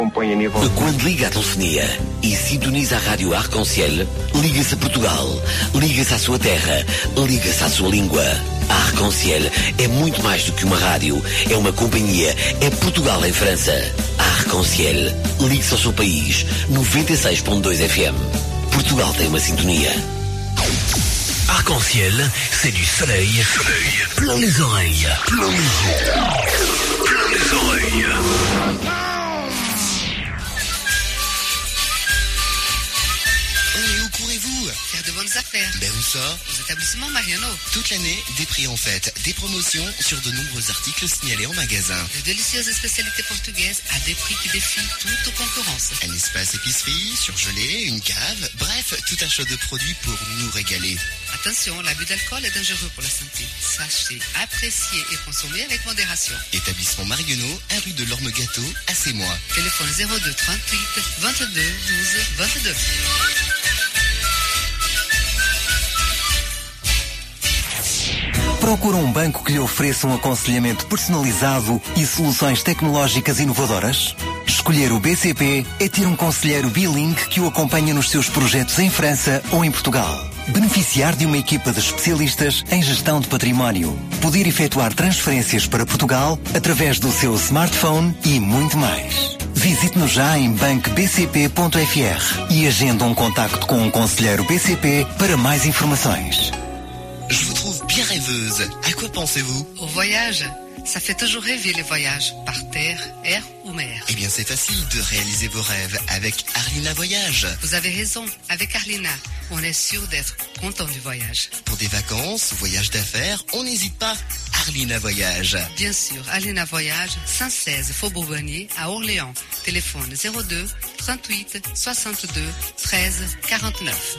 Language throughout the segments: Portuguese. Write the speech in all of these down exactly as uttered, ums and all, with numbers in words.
compõe a nível... Quando liga a telefonia e sintoniza a rádio Arc-en-Ciel, liga-se a Portugal, liga-se à sua terra, liga-se à sua língua. A Arc-en-Ciel é muito mais do que uma rádio, é uma companhia, é Portugal em França. A Arc-en-Ciel, ligue-se ao seu país, noventa e seis ponto dois F M. Portugal tem uma sintonia. Arc-en-Ciel, c'est du soleil, soleil, plein les oreilles, plein les oreilles, plein les oreilles. Faire de bonnes affaires. Ben où ça? Aux établissements Mariano. Toute l'année, des prix en fête, des promotions sur de nombreux articles signalés en magasin. De délicieuses spécialités portugaises à des prix qui défient toute concurrence. Un espace épicerie, surgelé, une cave, bref, tout un choix de produits pour nous régaler. Attention, l'abus d'alcool est dangereux pour la santé. Sachez, apprécier et consommer avec modération. Établissement Mariano, un rue de l'Orme Gâteau, à Sémois. Téléphone zéro deux trente-huit vingt-deux douze vingt-deux. Procura um banco que lhe ofereça um aconselhamento personalizado e soluções tecnológicas inovadoras? Escolher o B C P é ter um conselheiro bilingue que o acompanha nos seus projetos em França ou em Portugal. Beneficiar de uma equipa de especialistas em gestão de património. Poder efetuar transferências para Portugal através do seu smartphone e muito mais. Visite-nos já em banco b c p ponto f r e agenda um contacto com um conselheiro B C P para mais informações. Je vous trouve bien rêveuse. À quoi pensez-vous? Au voyage. Ça fait toujours rêver les voyages, par terre, air ou mer. Eh bien, c'est facile de réaliser vos rêves avec Arlina Voyage. Vous avez raison, avec Arlina, on est sûr d'être content du voyage. Pour des vacances, voyages d'affaires, on n'hésite pas. Arlina Voyage. Bien sûr, Arlina Voyage, cent seize Faubourg Bonnier, à Orléans. Téléphone zéro deux trente-huit soixante-deux treize quarante-neuf.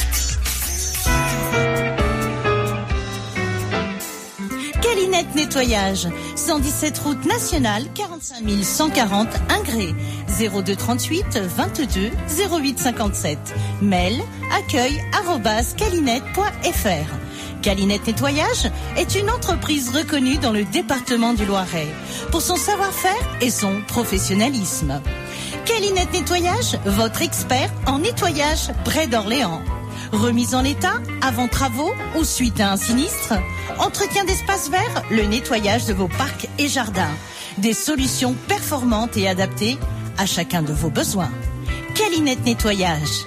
Calinette Nettoyage, cent dix-sept route nationale, quarante-cinq mille cent quarante Ingré, zéro deux trente-huit vingt-deux zéro huit cinquante-sept. Mail accueil arobase calinette point f r. Calinette Nettoyage est une entreprise reconnue dans le département du Loiret pour son savoir-faire et son professionnalisme. Calinette Nettoyage, votre expert en nettoyage près d'Orléans. Remise en état, avant travaux ou suite à un sinistre. Entretien d'espaces verts, le nettoyage de vos parcs et jardins. Des solutions performantes et adaptées à chacun de vos besoins. Calinette Nettoyage.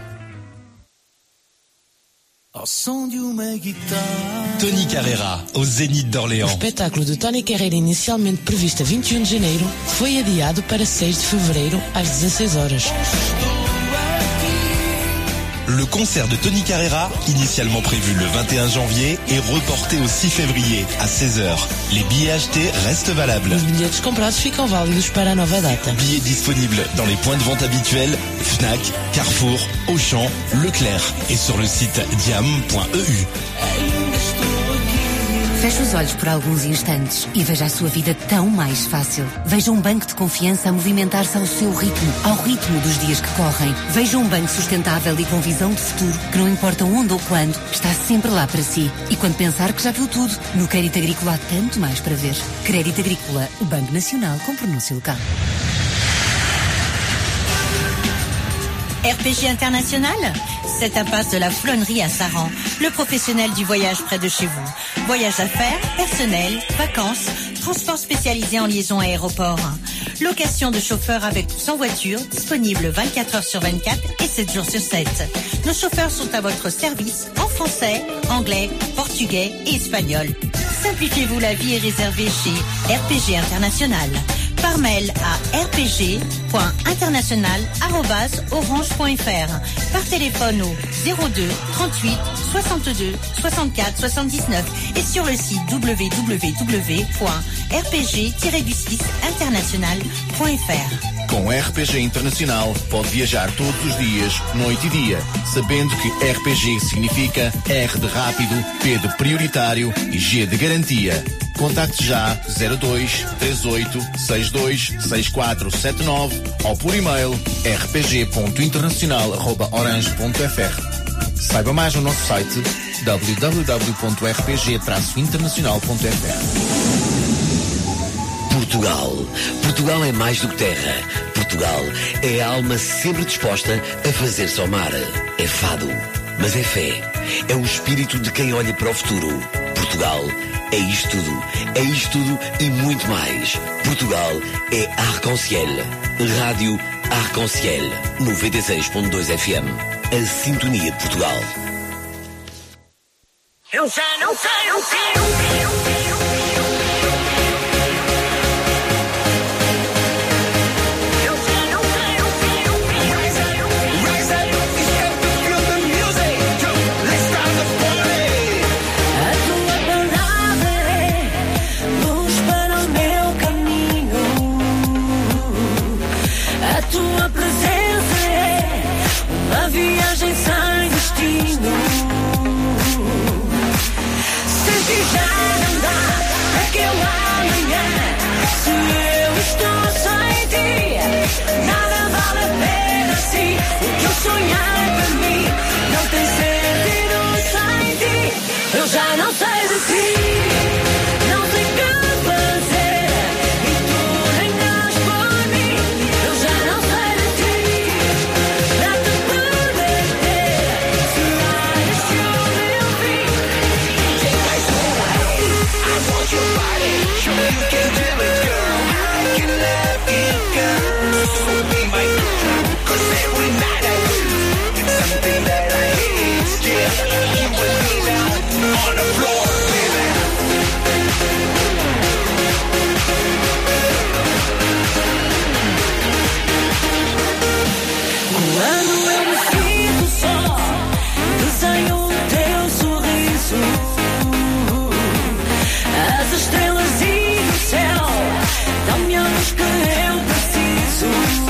Tony Carreira, au Zénith d'Orléans. O espetáculo de Tony Carreira, inicialmente previsto a vinte e um de janeiro, foi adiado para seis de fevereiro às dezasseis horas. Le concert de Tony Carreira, initialement prévu le vingt et un janvier, est reporté au six février à seize heures. Les billets achetés restent valables. Os bilhetes comprados ficam válidos para a nova data. Billets disponibles dans les points de vente habituels, Fnac, Carrefour, Auchan, Leclerc et sur le site diam ponto e u. Feche os olhos por alguns instantes e veja a sua vida tão mais fácil. Veja um banco de confiança a movimentar-se ao seu ritmo, ao ritmo dos dias que correm. Veja um banco sustentável e com visão de futuro, que não importa onde ou quando, está sempre lá para si. E quando pensar que já viu tudo, no Crédito Agrícola há tanto mais para ver. Crédito Agrícola, o Banco Nacional com pronúncia local. R P G International, cette impasse de la Flonnerie à Saran, le professionnel du voyage près de chez vous. Voyage d'affaires, personnel, vacances, transport spécialisé en liaison aéroport. Location de chauffeurs avec ou sans voiture, disponible vingt-quatre heures sur vingt-quatre et sept jours sur sept. Nos chauffeurs sont à votre service en français, anglais, portugais et espagnol. Simplifiez-vous la vie et réservez chez R P G International. Par mail à r p g point international arobase orange point f r. Par téléphone au zéro deux trente-huit soixante-deux soixante-quatre soixante-dix-neuf et sur le site w w w point r p g tiret six international point f r. Com R P G Internacional pode viajar todos os dias, noite e dia, sabendo que R P G significa R de rápido, P de prioritário e G de garantia. Contacte já zero dois três oito seis dois seis quatro sete nove ou por e-mail r p g ponto internacional arroba orange ponto f r. Saiba mais no nosso site w w w ponto r p g traço internacional ponto f r. Portugal. Portugal é mais do que terra. Portugal é a alma sempre disposta a fazer-se ao mar. É fado, mas é fé. É o espírito de quem olha para o futuro. Portugal é isto tudo. É isto tudo e muito mais. Portugal é Arc-en-Ciel. Rádio Arc-en-Ciel. noventa e seis ponto dois F M. A sintonia de Portugal. Eu já não sei o que eu viagem sem destino. Senti já não dá aquele amanhã. Se eu estou sem ti, nada vale a pena assim. O que eu sonhei para mim não tem sentido sem ti. Eu já não sei de ti. Não sei o que fazer e tu nem das por mim. Eu já não sei de ti. Dá-te perder. Será este o meu fim? Take my soul away. I want your body. Show me you can do it, girl. I can love you, girl. So be my girl. 'Cause every night I do. It's something that I hate. Yeah, you and me now on the floor, baby. Quando eu me sinto só, desenho o teu sorriso. As estrelas e o céu dão-me a luz que eu preciso.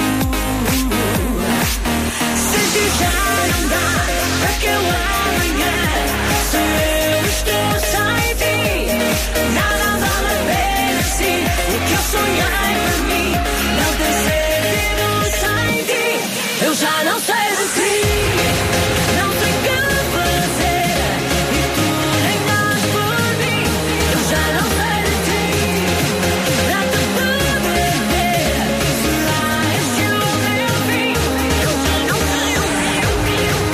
Senti já não dá aquele amanhã. Se eu estou sem ti, nada vale a pena assim. O que eu sonhei para mim não tem sentido sem ti. Eu já não sei de ti. Não sei o que fazer e tu nem das por mim. Eu já não sei de ti. Dá-te perder. Será este o meu fim? Eu já não sei o que eu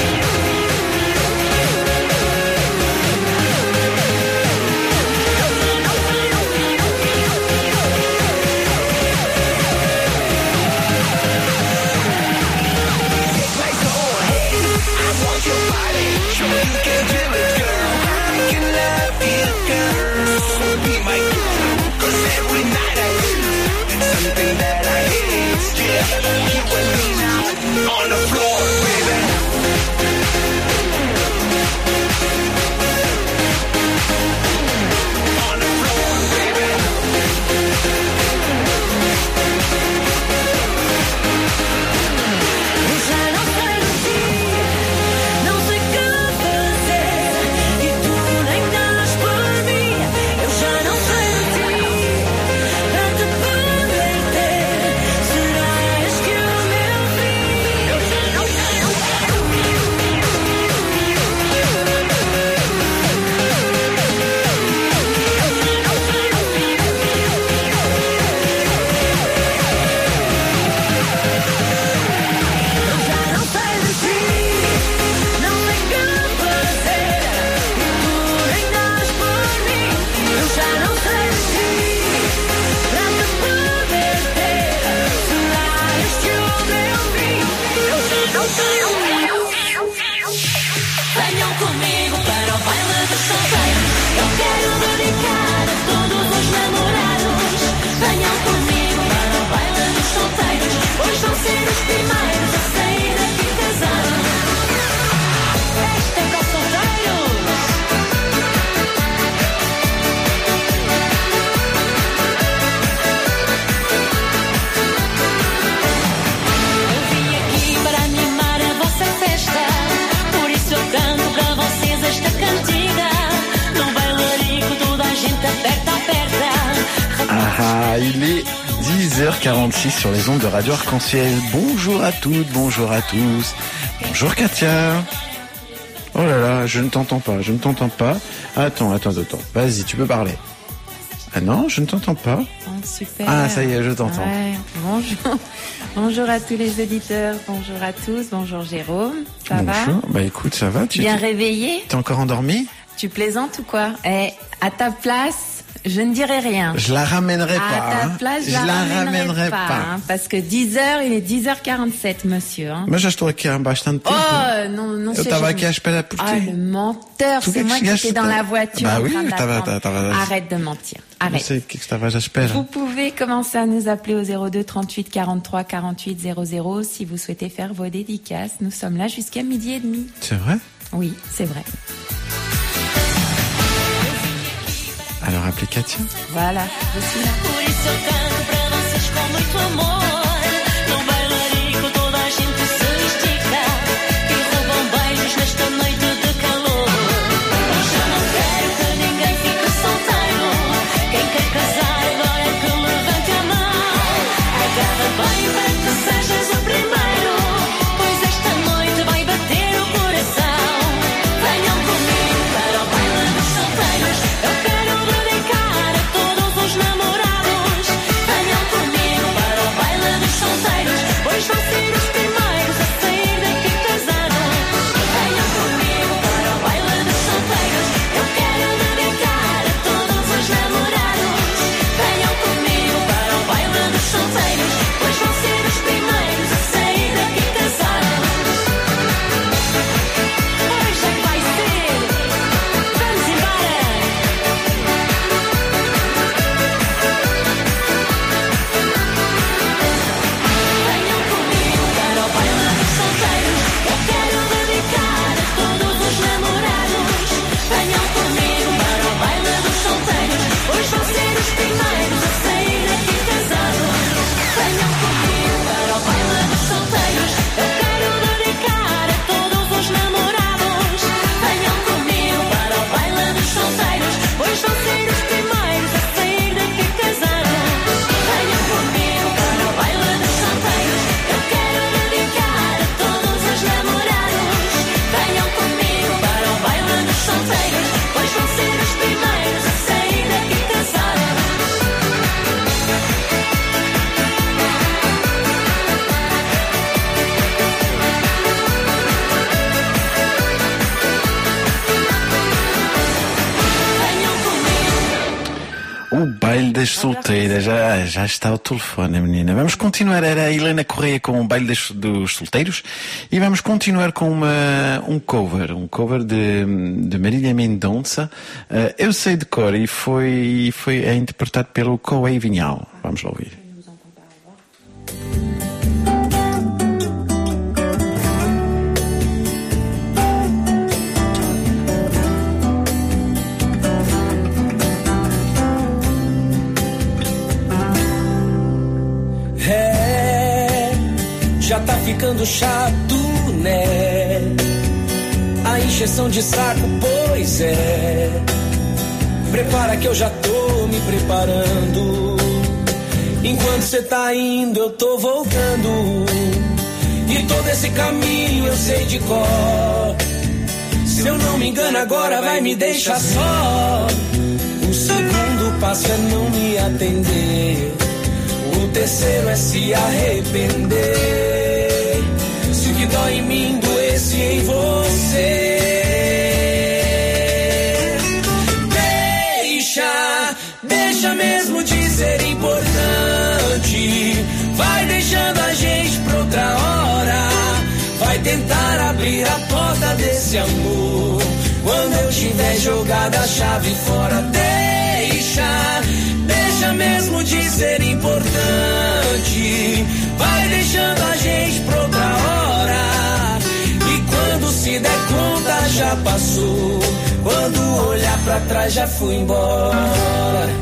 on the floor, baby. On the floor, baby. Eu já não sei de ti, não sei o que fazer e tu nem das por mim. Eu já não sei de ti, dá-te perder. Será este o meu fim? Eu já não sei o que eu venham comigo para o baile dos solteiros. Eu quero dedicar a todos os namorados. Venham comigo para o baile dos solteiros. Hoje vão ser os primeiros a sair daqui casados. Esta é para os solteiros. Eu vim aqui para animar a vossa festa. Por isso eu canto para vocês esta cantiga. No bailarico toda a gente aperta, aperta. Ah, il est dix heures quarante-six sur les ondes de Radio Arc-en-Ciel. Bonjour à toutes, bonjour à tous. Bonjour Katia. Oh là là, je ne t'entends pas, je ne t'entends pas. Attends, attends, attends. Vas-y, tu peux parler. Ah non, je ne t'entends pas. Oh, super. Ah, ça y est, je t'entends. Ouais. Bonjour. Bonjour à tous les auditeurs. Bonjour à tous. Bonjour Jérôme. Ça Bonjour. va? Bah écoute, ça va. Tu Bien t'es... réveillé? T'es encore endormi? Tu plaisantes ou quoi? Eh, à ta place, je ne dirai rien. Je la ramènerai à pas. À ta hein. place, je, je la, la ramènerai, ramènerai pas. pas. Hein, parce que dix heures, il est dix heures quarante-sept, monsieur. Hein. Mas já estou aqui há bastante tempo. Oh, não, não Eu estava aqui à espera por ti. Ah, le menteur, Tu c'est moi qui étais dans la voiture bah en oui, train tava, d'attendre. tava... Arrête de mentir. Arrête. Não sei o que estavas à espera. Vous pouvez commencer à nous appeler au zéro deux trente-huit quarante-trois quarante-huit zéro zéro si vous souhaitez faire vos dédicaces. Nous sommes là jusqu'à midi et demi. C'est vrai? Oui, c'est vrai. Alors appelez Katia. Voilà, je suis là. Por isso eu canto pra vocês com muito amor. Não bailarico, toda a gente se estica. E roubam beijos nesta noite de calor. Eu já não quero que ninguém fique solteiro. Quem quer casar agora é que levante a mão. Agarra bem para que sejas o primeiro. Pois esta noite vai bater o coração. Venham comigo para o baile dos solteiros. Eu quero dedicar a todos os namorados. Venham comigo para o baile dos solteiros, pois vão ser os primeiros a sair daqui casados. Venham comigo para o baile dos solteiros. Eu quero dedicar a todos os namorados. Venham comigo para o baile dos solteiros, pois vão ser os primeiros a sair daqui casados. Hoje é que vai ser. Vamos embora. Venham comigo para o baile dos solteiros. Eu quero dedicar a todos os namorados. Venham comigo para o baile dos solteiros, pois vão ser os primeiros a sair daqui casados. Venham comigo para o baile dos solteiros. Eu quero dedicar a todos os namorados. Venham comigo para o baile dos solteiros, pois vão ser os primeiros a sair daqui casados. Venham comigo para o baile dos solteiros. Eu quero dedicar a todos os namorados. Venham comigo para o baile dos solteiros, pois vão ser os primeiros a sair daqui casados. Venham comigo. O baile das solteiras, já, já está o telefone, menina. Vamos continuar, era a Helena Correia com o baile das, dos solteiros e vamos continuar com uma, um cover, um cover de, de Marília Mendonça. Uh, eu sei de cor e foi, foi é interpretado pelo Coé Vinhal. Vamos lá ouvir. É, já tá ficando chato, né? A encheção de saco, pois é. Prepara que eu já tô me preparando. Enquanto cê tá indo, eu tô voltando. E todo esse caminho eu sei de cor. Se eu não me engano, agora vai me deixar só. O segundo passo é não me atender. O terceiro é se arrepender. Se o que dói em mim doesse em você. Deixa, deixa mesmo de ser importante. Vai deixando a gente pra outra hora. Vai tentar abrir a porta desse amor quando eu tiver jogado a chave fora. Deixa, deixa mesmo de ser importante. Vai deixando a gente pra outra hora. E quando se der conta já passou. Quando olhar pra trás já fui embora.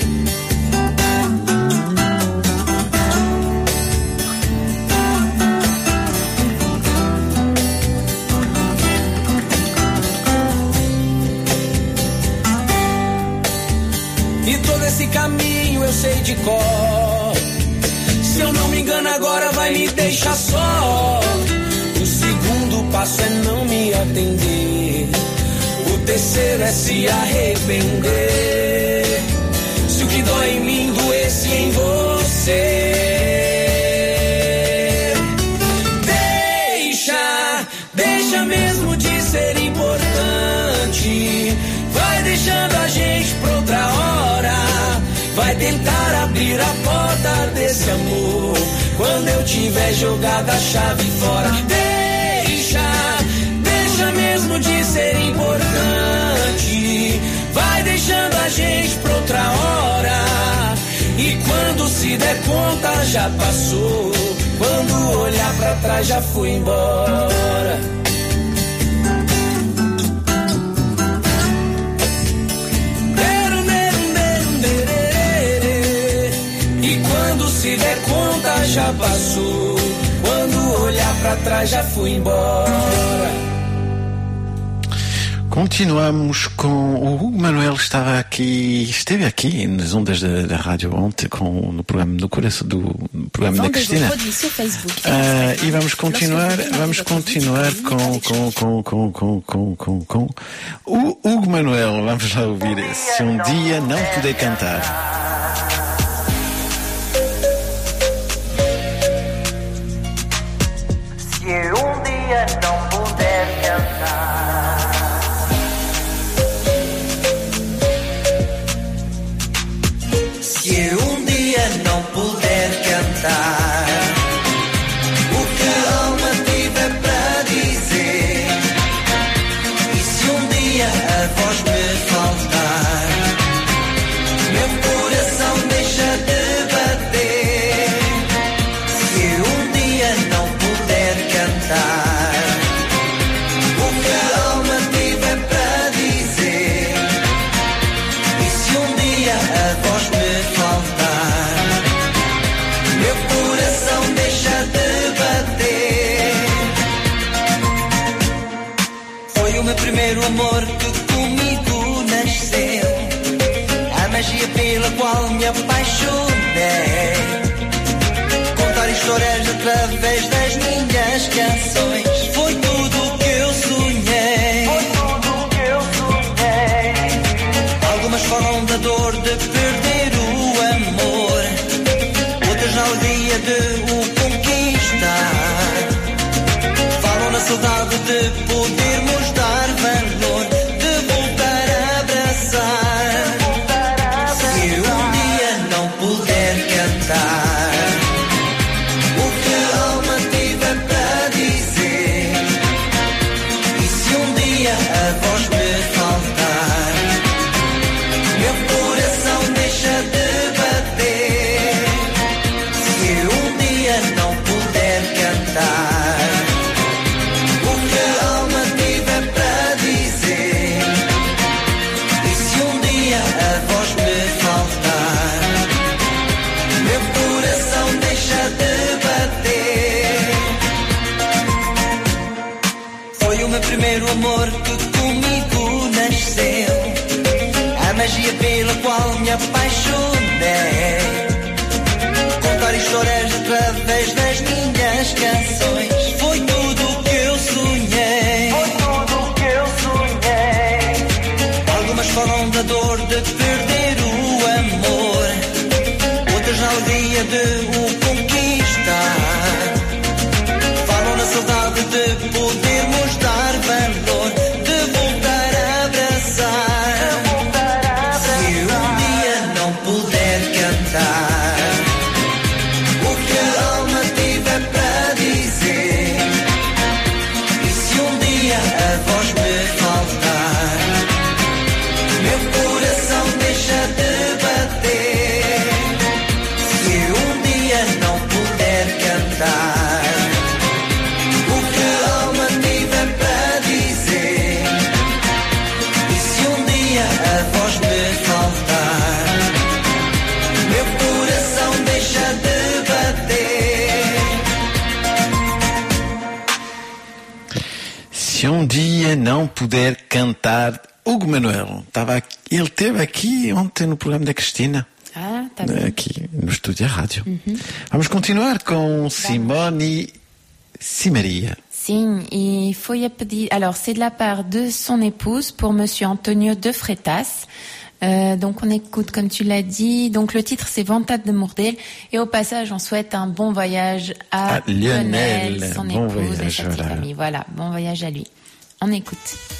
E todo esse caminho eu sei de cor. Se eu não me engano agora vai me deixar só. O segundo passo é não me atender. O terceiro é se arrepender. Se o que dó em mim, doesse em você. Deixa, deixa mesmo de ser importante. Vai deixando a gente pra outra hora. Vai tentar abrir a porta desse amor quando eu tiver jogado a chave fora. Deixa, deixa mesmo de ser importante. Vai deixando a gente pra outra hora. E quando se der conta já passou. Quando olhar pra trás já fui embora. E quando se der conta já passou. Quando olhar pra trás já fui embora. Continuamos com o Hugo Manuel. Estava aqui, esteve aqui nas ondas da, da rádio ontem com, no programa no coração do no programa da Cristina. Uh, e vamos continuar, vamos continuar com com com com com com com, com o Hugo Manuel. Vamos lá ouvir Se um dia não puder cantar. Se um dia não puder cantar. Se um dia não puder cantar, o que a alma tiver para dizer, e se um dia a voz me faltar, meu coração deixa de bater. Se um dia não puder cantar, o que a alma tiver para dizer, e se um dia a voz me faltar, meu coração deixa de bater. Foi o meu primeiro amor que comigo nasceu, a magia pela qual me apaixonei. Contar histórias através das minhas canções foi tudo o que eu sonhei. Foi tudo o que eu sonhei. Algumas falam da dor de perder o amor, outras na alegria de o conquistar. Falam na saudade de podermos dar valor, de voltar a abraçar. Se um dia não puder cantar, o que a alma tiver para dizer, e se um dia a voz me faltar, meu coração deixa de bater. Se um dia não puder cantar, o que a alma tiver para dizer, e se um dia a voz me faltar, meu coração deixa de bater. Foi o meu primeiro amor que comigo nasceu, a magia pela qual me apaixonei. Contar histórias através das minhas canções foi tudo o que eu sonhei. Foi tudo o que eu sonhei. Algumas falam da dor de perder o amor, outras na alegria de o conquistar. Falam na saudade de podermos dar valor, de voltar a abraçar. Se um dia não puder cantar, o que a alma tiver para dizer, e se um dia a voz me faltar, meu coração deixa de bater. Se um dia não puder cantar, o que a alma tiver para dizer, e se um dia a voz me faltar, meu coração deixa de bater. Se um dia não puder cantar, Hugo Manuel, estava aqui, ele esteve aqui ontem no programa da Cristina. Ah, tá bem. Aqui no estúdio da rádio. Uhum. Vamos continuar com Simone Simaria. Sim, e foi a pedir. Alors, c'est de la part de son épouse pour Monsieur Antonio de Freitas. Euh, donc on écoute, comme tu l'as dit. Donc le titre c'est Vontade de Morder. Et au passage, on souhaite un bon voyage à, à Lionel, Lionel, son bon épouse voyage, et sa petite voilà. amie. Voilà, bon voyage à lui. On écoute.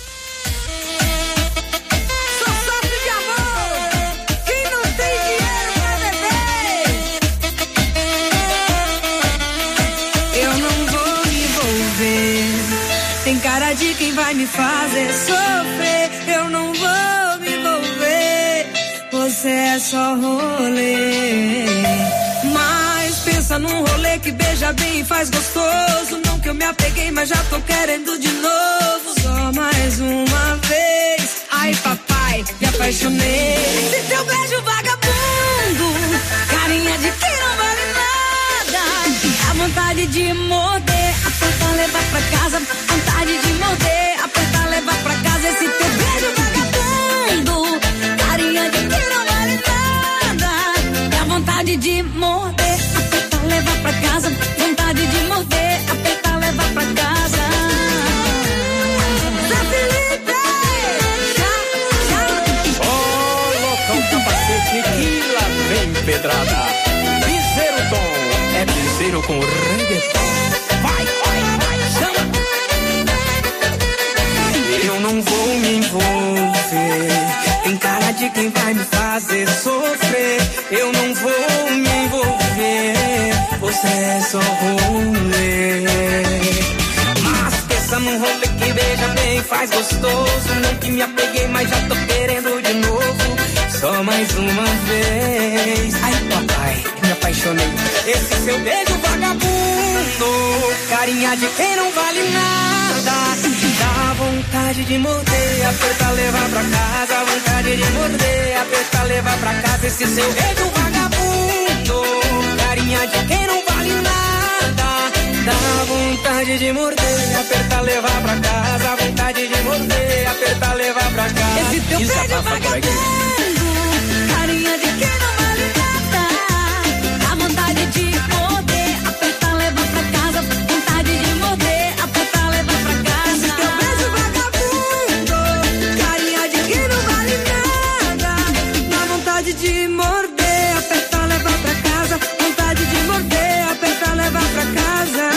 Tem cara de quem vai me fazer sofrer. Eu não vou me envolver. Você é só rolê. Mas pensa num rolê que beija bem e faz gostoso. Não que eu me apeguei, mas já tô querendo de novo. Só mais uma vez. Ai papai, me apaixonei. Se teu beijo vagabundo, carinha de quem não vale nada. A vontade de morder, apertar, levar pra casa. Vontade de morder, apertar, levar pra casa. Esse teu beijo vagabundo, carinha de quem não vale nada. Dá vontade de morder, apertar, levar pra casa. Vontade de morder, apertar, levar pra casa. Zé Felipe, já, já. Coloca o capacete que lá vem pedrada. Piseiro Tom, é piseiro com reggaeton. Vai, vai, vai, chama. Eu não vou me envolver. Tem cara de quem vai me fazer sofrer. Eu não vou me envolver. Você é só rolê. Mas pensa num rolê que beija bem, faz gostoso. Não que me apeguei, mas já tô querendo de novo. Só mais uma vez. Ai papai, me apaixonei. Esse seu beijo vagabundo, carinha de quem não vale nada. Dá vontade de morder, apertar, levar pra casa. Vontade de morder, apertar, levar pra casa. Esse seu beijo vagabundo, carinha de quem não vale nada. Dá vontade de morder, apertar, levar pra casa. Vontade de morder, apertar, levar pra casa. Esse teu beijo vagabundo, carinha de quem não vale nada. Dá vontade de morder, apertar, levar pra casa. Vontade de morder, apertar, levar pra casa. Esse teu beijo vagabundo, carinha de quem não vale nada. Dá vontade de morder, apertar, levar pra casa. Vontade de morder, apertar, levar pra casa.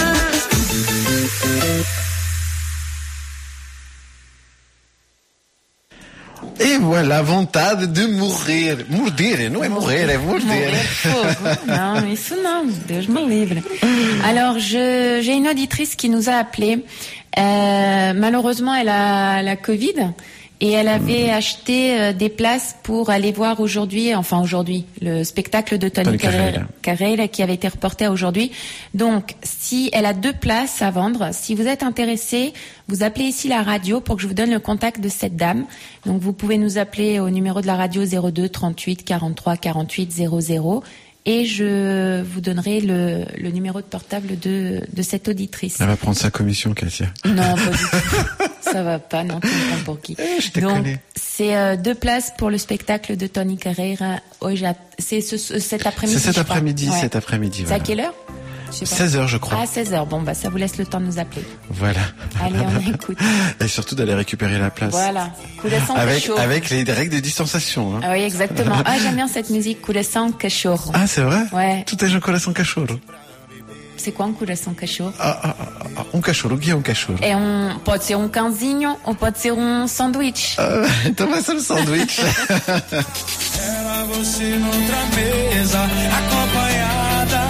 E voilà, vontade de morrer. Morder, não é morrer, é morder. Morrer fogo. Non, isso non, Deus me livre. Alors, je, j'ai une auditrice qui nous a appelé. Euh, malheureusement, elle a la Covid et elle avait acheté euh, des places pour aller voir aujourd'hui, enfin aujourd'hui, le spectacle de Tony, Tony Carreira, Carreira qui avait été reporté à aujourd'hui. Donc, si elle a deux places à vendre, si vous êtes intéressé, vous appelez ici la radio pour que je vous donne le contact de cette dame. Donc, vous pouvez nous appeler au numéro de la radio zéro deux trente-huit quarante-trois quarante-huit zéro zéro et je vous donnerai le, le numéro de portable de, de cette auditrice. Elle va prendre sa commission, Katia. Non, pas du tout. Ça va pas, non, tu me prends pour qui? Je te Donc, connais. c'est euh, deux places pour le spectacle de Tony Carreira. Hoje à- c'est ce, ce- cet après-midi. C'est cet je crois. après-midi, Ouais. cet après-midi. C'est Voilà. à quelle heure? Je sais pas. seize heures, je crois. Ah, seize heures. Bon, bah, ça vous laisse le temps de nous appeler. Voilà. Allez, on écoute. Et surtout d'aller récupérer la place. Voilà. Coração Avec, Cachorro. avec les règles de distanciation. Hein. Ah oui, exactement. Ah, j'aime bien cette musique, Coração Cachorro. Ah, c'est vrai? Ouais. Tout est un coração cachorro. C'est quoi um coração cachorro? Ah, ah, ah, um cachorro, o que é um cachorro? É um, pode ser um cãozinho ou pode ser um sanduíche. Ah, então vai ser um sanduíche. Era você noutra mesa, acompanhada.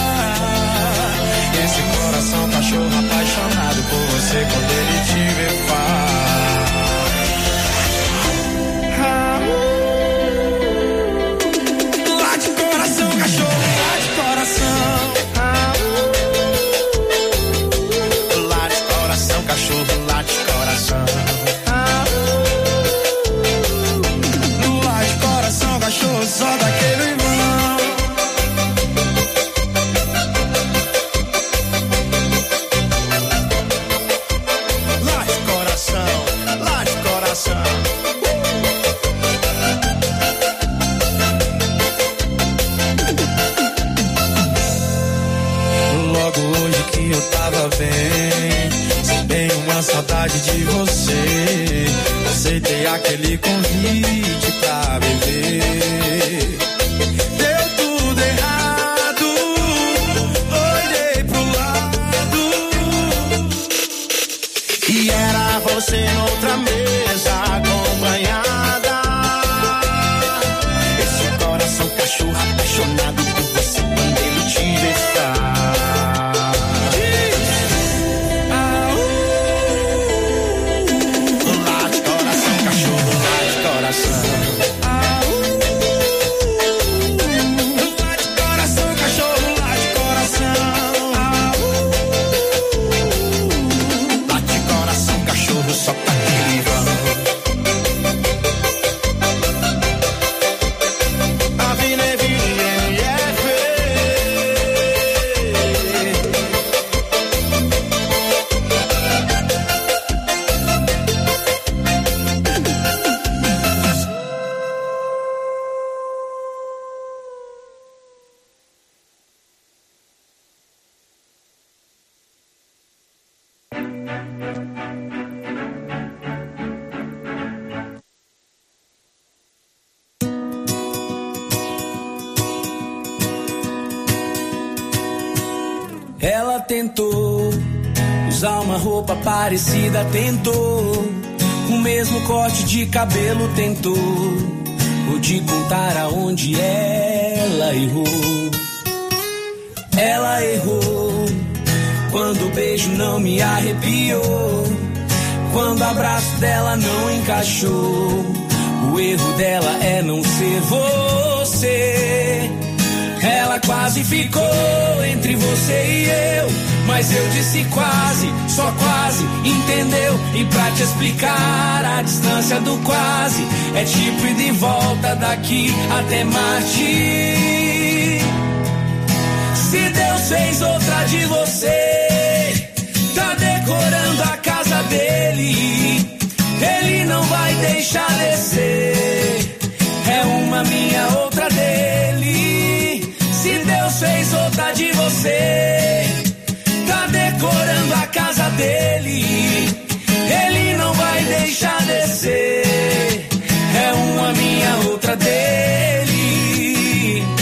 Esse coração cachorro apaixonado por você quando ele te vê faz. Late coração, cachorro, late coração. Late coração, cachorro, late coração. Late coração, cachorro, só daquele irmão. Late coração, late coração. Logo hoje que eu tava bem, sem bem uma saudade de você. Aceitei aquele convite pra você noutra mesa acompanhada. Esse coração cachorro apaixonado por você quando ele te besar. Late coração, cachorro, late coração. Só pra aquele vão. A vida é vida e M F. Ela tentou usar uma roupa parecida, tentou o mesmo corte de cabelo, tentou. Vou te contar aonde ela errou. Ela errou quando o beijo não me arrepiou, quando o abraço dela não encaixou. O erro dela é não ser você. Ela quase ficou entre você e eu, mas eu disse quase, só quase, entendeu? E pra te explicar a distância do quase, é tipo ir de volta daqui até Marte. Se Deus fez outra de você, tá decorando a casa dele, ele não vai deixar descer. É uma minha, outra dele. Se Deus fez outra de você, tá decorando a casa dele, ele não vai deixar descer. É uma minha, outra dele.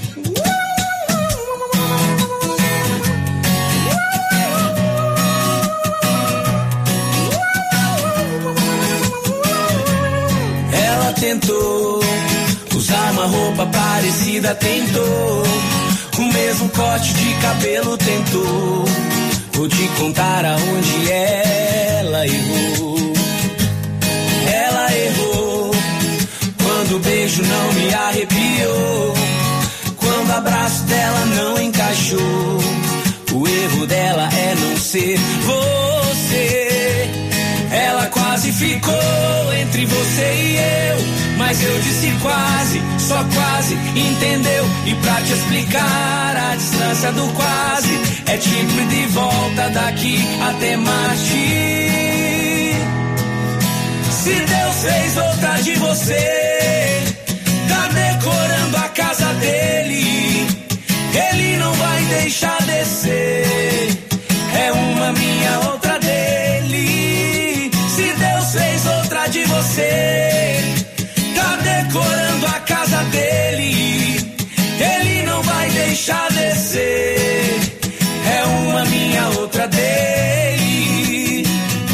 Ela tentou usar uma roupa parecida, tentou o mesmo corte de cabelo, tentou. Vou te contar aonde ela errou. Ela errou quando o beijo não me arrepiou, quando o abraço dela não encaixou. O erro dela é não ser você. Ela quase ficou entre você e eu, mas eu disse quase, só quase, entendeu? E pra te explicar a distância do quase, é tipo ir de volta daqui até Marte. Se Deus fez outra de você, tá decorando a casa dele, ele não vai deixar descer. É uma minha, outra dele. Se Deus fez outra de você, tá decorando a casa dele, ele não vai deixar descer. É uma minha, outra dele.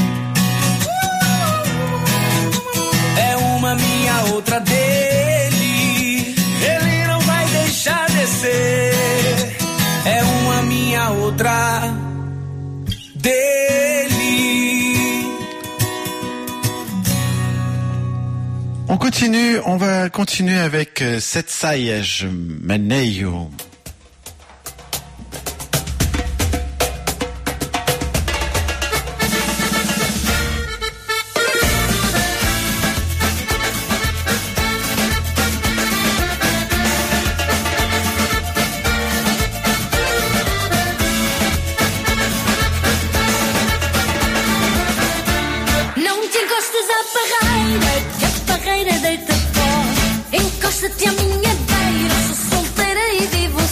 É uma minha, outra dele. Ele não vai deixar descer. É uma minha, outra dele. On continue, on va continuer avec euh, Sete Saias Maneio. Não te encostes à parreira, que a parreira deita pó. Encosta-te à minha beira, sou solteira e vivo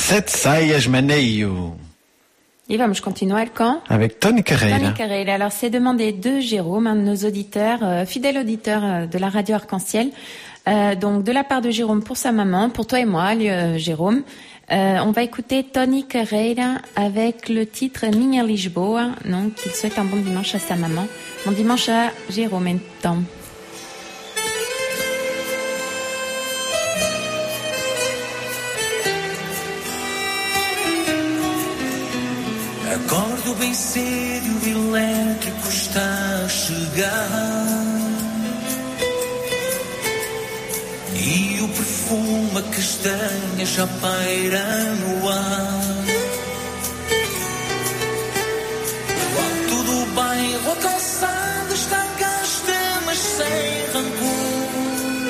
Sete saias, maneio. Et vamos continuar com Avec Tony Carreira. Tony Carreira. Alors, c'est demandé de Jérôme, un de nos auditeurs, euh, fidèle auditeur euh, de la radio Arc-en-Ciel. Euh, donc, de la part de Jérôme pour sa maman, pour toi et moi, lui, euh, Jérôme. Euh, on va écouter Tony Carreira avec le titre Minha Lisboa. Donc, il souhaite un bon dimanche à sa maman. Bon dimanche à Jérôme, então. Acordo bem cedo, o elétrico está a chegar e o perfume a castanha já paira no ar. O alto do bairro, a calçada está gasta, mas sem rancor,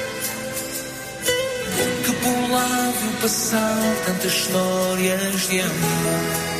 que por lá viu passar tantas histórias de amor.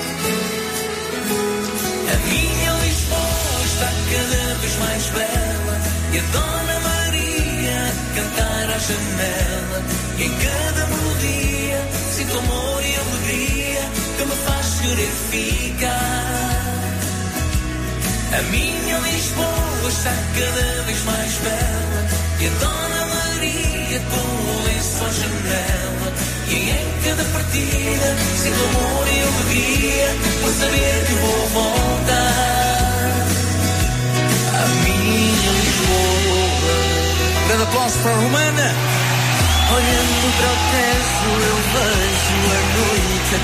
A minha Lisboa está cada vez mais bela e a Dona Maria a cantar à janela, e em cada melodia sinto amor e alegria que me faz querer ficar. A minha Lisboa está cada vez mais bela e a Dona Maria com o lenço à janela, e em cada partida sinto amor e alegria por saber que vou voltar à minha Lisboa. Grande aplauso para a Romana. Olhando para o teto eu vejo a noite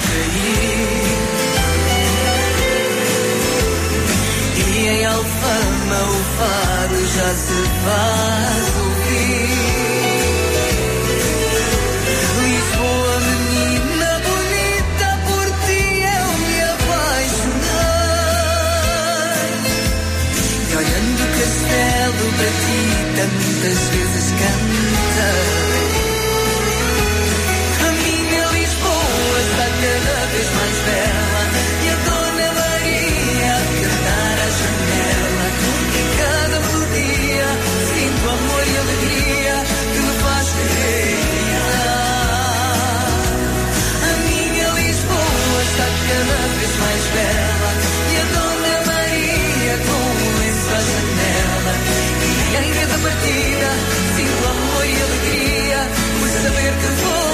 a cair, e em Alfama o fado já se faz ouvir. Lisboa, menina bonita, por ti eu me apaixonei, e olhando o castelo para ti tantas vezes cantei. A minha Lisboa está cada vez mais bela e a Dona Maria a cantar à janela, e em cada melodia sinto amor e alegria que me faz querer. Cada vez mais bela e a Dona Maria com o lenço à janela, e em cada partida sinto amor e alegria por saber que vou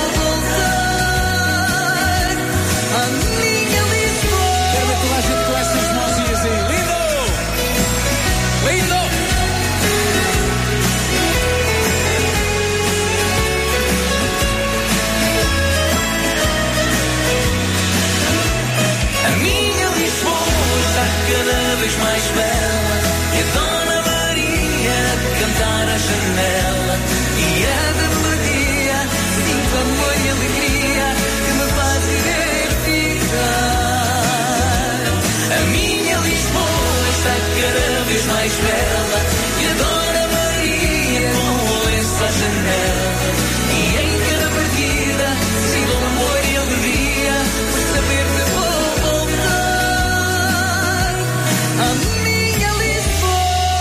voltar à minha Lisboa. Quero ver toda a gente com essas mãozinhas aí. Lindo! Lindo! A minha Lisboa está cada vez mais bela e a Dona Maria a cantar à janela, e a da melodia sinto amor e alegria que me faz querer ficar. A minha Lisboa está cada vez mais bela e a Dona Maria com o lenço à janela, e em cada partida sinto amor e alegria por saber que vou a minha Lisboa.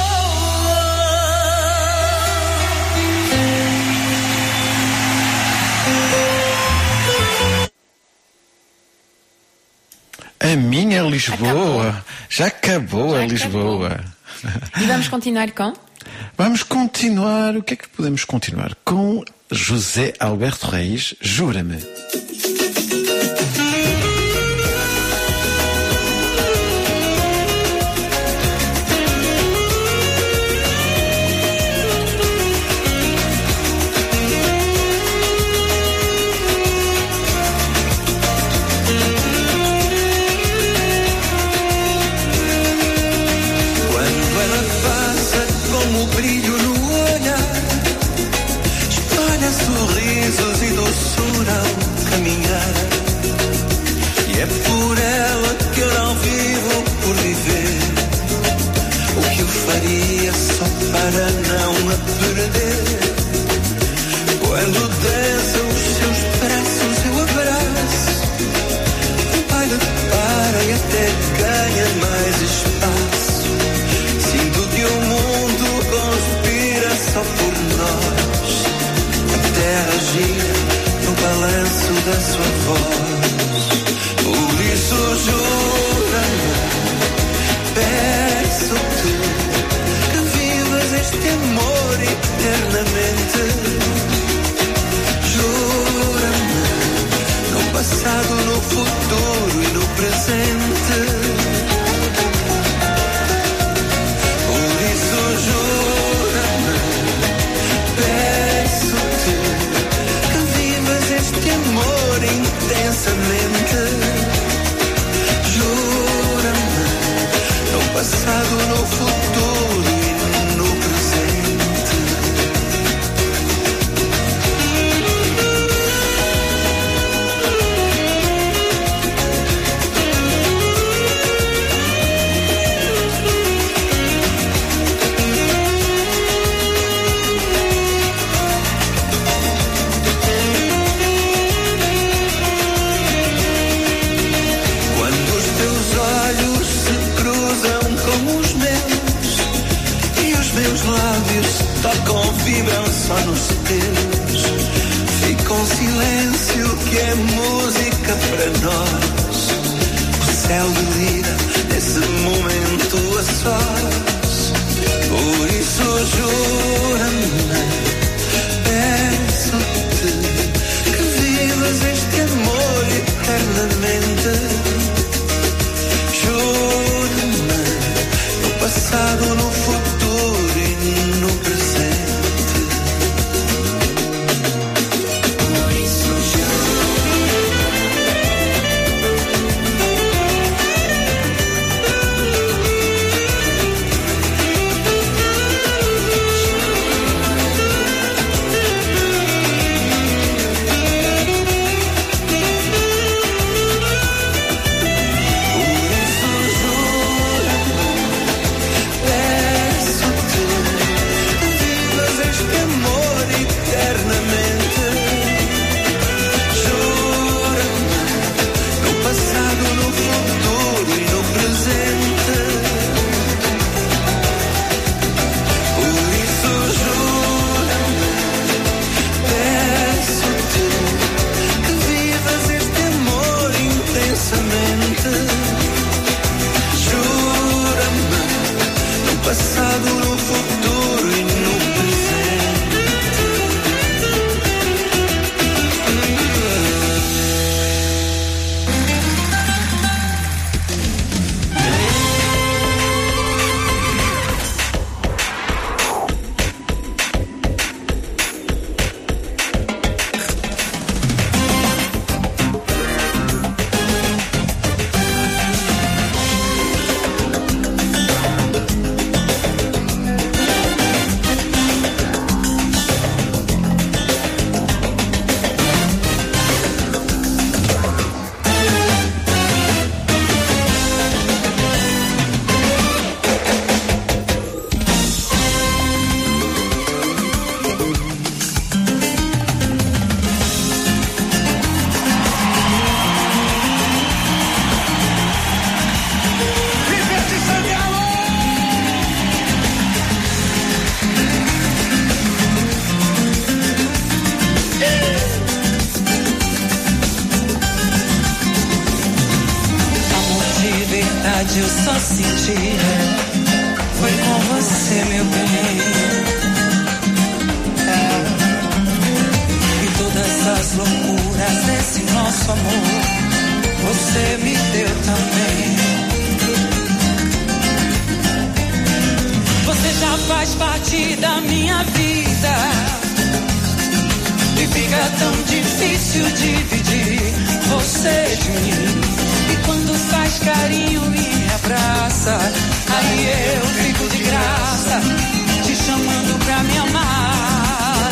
A minha Lisboa. Já acabou a Lisboa. E vamos continuar com? Vamos continuar. O que é que podemos continuar? Com José Alberto Reis, Jura-me. Sorrisos e doçura ao caminhar, e é por ela que eu não vivo por viver. O que eu faria só para não a perder? Quando dança os seus braços eu abraço, o baile para e até ganha mais espaço. Sinto que o mundo conspira só por nós. A terra gira no balanço da da sua voz. Por isso jura-me, peço-te que vivas este amor eternamente. Jura-me, no passado, no futuro e no presente. Por isso jura-me, peço-te que vivas este amor intensamente. Jura-me, no passado, no futuro e no presente. Tocam, vibram só nos teus. Fica um silêncio que é música para nós. O céu delira nesse momento a sós. Por isso jura-me, peço-te que vivas este amor eternamente. Jura-me, no passado, no futuro e no presente. Por isso passado, no futuro e no presente. Eu só senti, foi com você, meu bem. É. E todas as loucuras desse nosso amor, você me deu também. Você já faz parte da minha vida e fica tão difícil dividir você de mim. E quando faz carinho e me abraça, aí eu fico de graça, te chamando pra me amar.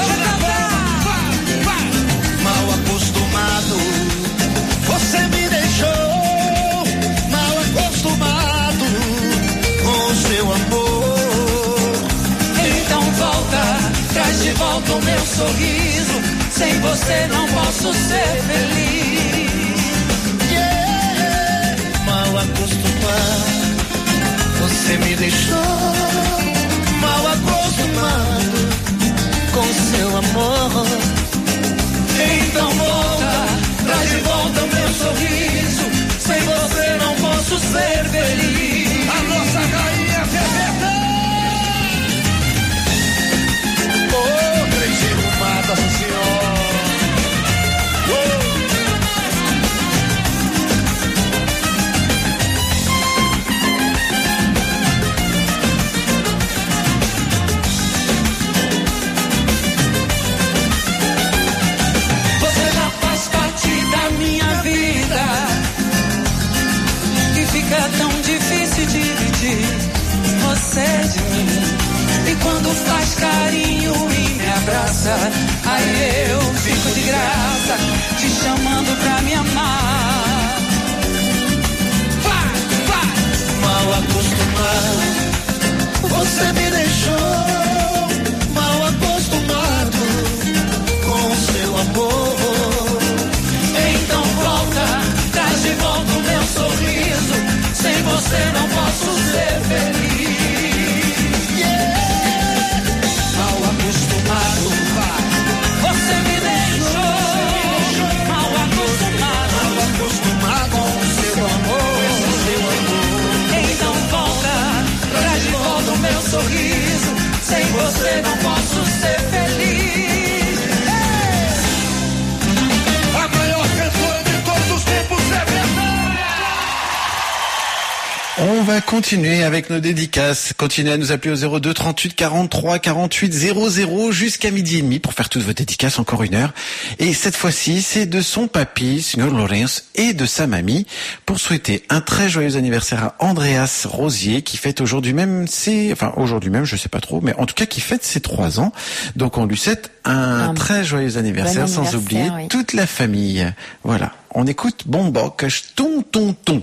Mal acostumado, você me deixou. Mal acostumado com o seu amor. Então volta, traz de volta o meu sorriso. Sem você não posso ser feliz. Mal acostumado, você me deixou. Mal acostumado com seu amor. Então volta, graça. Aí eu fico de graça, te chamando pra me amar. Vai, vai! Mal acostumado, você me deixou. Mal acostumado com o seu amor. Então volta, traz de volta o meu sorriso. Sem você não posso ser feliz. Yeah. Mal acostumado, vai. Você me deixou. Mal acostumado, mal acostumado com o seu amor. Seu amor. Então volta, traz de volta o meu sorriso. Sem você não posso ser feliz. Hey. A maior cantora de todos os tempos é verdade. On va continuer avec nos dédicaces. Continuez à nous appeler au zéro deux trente-huit quarante-trois quarante-huit zéro zéro jusqu'à midi et demi pour faire toutes vos dédicaces, encore une heure. Et cette fois-ci, c'est de son papy, Seigneur Lorenz, et de sa mamie pour souhaiter un très joyeux anniversaire à Andreas Rosier qui fête aujourd'hui même ses, enfin aujourd'hui même, je sais pas trop, mais en tout cas qui fête ses trois ans. Donc on lui souhaite un, un très joyeux anniversaire, bon anniversaire sans oublier oui. toute la famille. Voilà. On écoute Bombok, ton ton ton.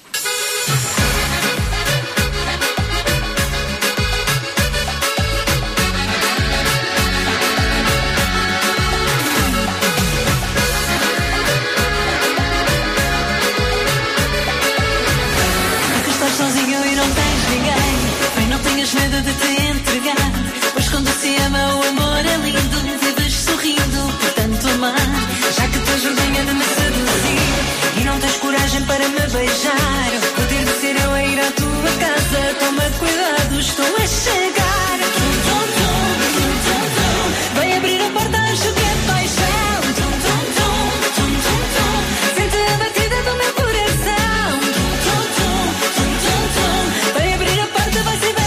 Medo de te entregar, pois quando se ama o amor é lindo, vives sorrindo por tanto amar. Já que tens vergonha de me seduzir e não tens coragem para me beijar, poder de ser eu a ir à tua casa. Toma cuidado, estou a chegar. Tum, tum, tum, tum, tum, tum. Vai abrir a porta, acho que é paixão. Tum, tum, tum, tum, tum, tum. Sente a batida do meu coração. Tum, tum, tum, tum, tum, tum. Vai abrir a porta, vai ser bem.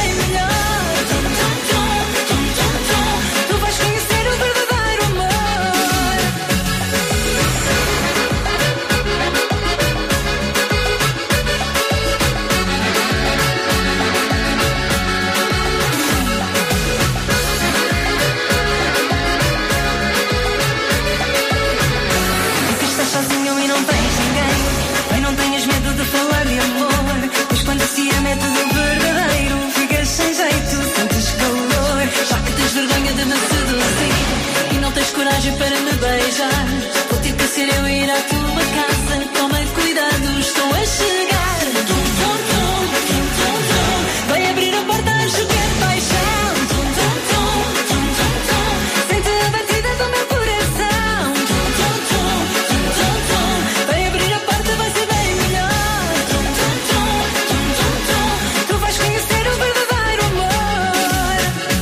Para me beijar, vou ter que ser eu ir à tua casa. Toma cuidado, estou a chegar. Tum, tum, tum, tum, tum, tum. Vai abrir a porta, acho que é paixão. Tum, tum, tum, tum, tum, tum. Sente a batida do meu coração. Tum, tum, tum, tum, tum, tum. Vai abrir a porta, vai ser bem melhor. Tum, tum, tum, tum, tum, tum. Tu vais conhecer o verdadeiro amor.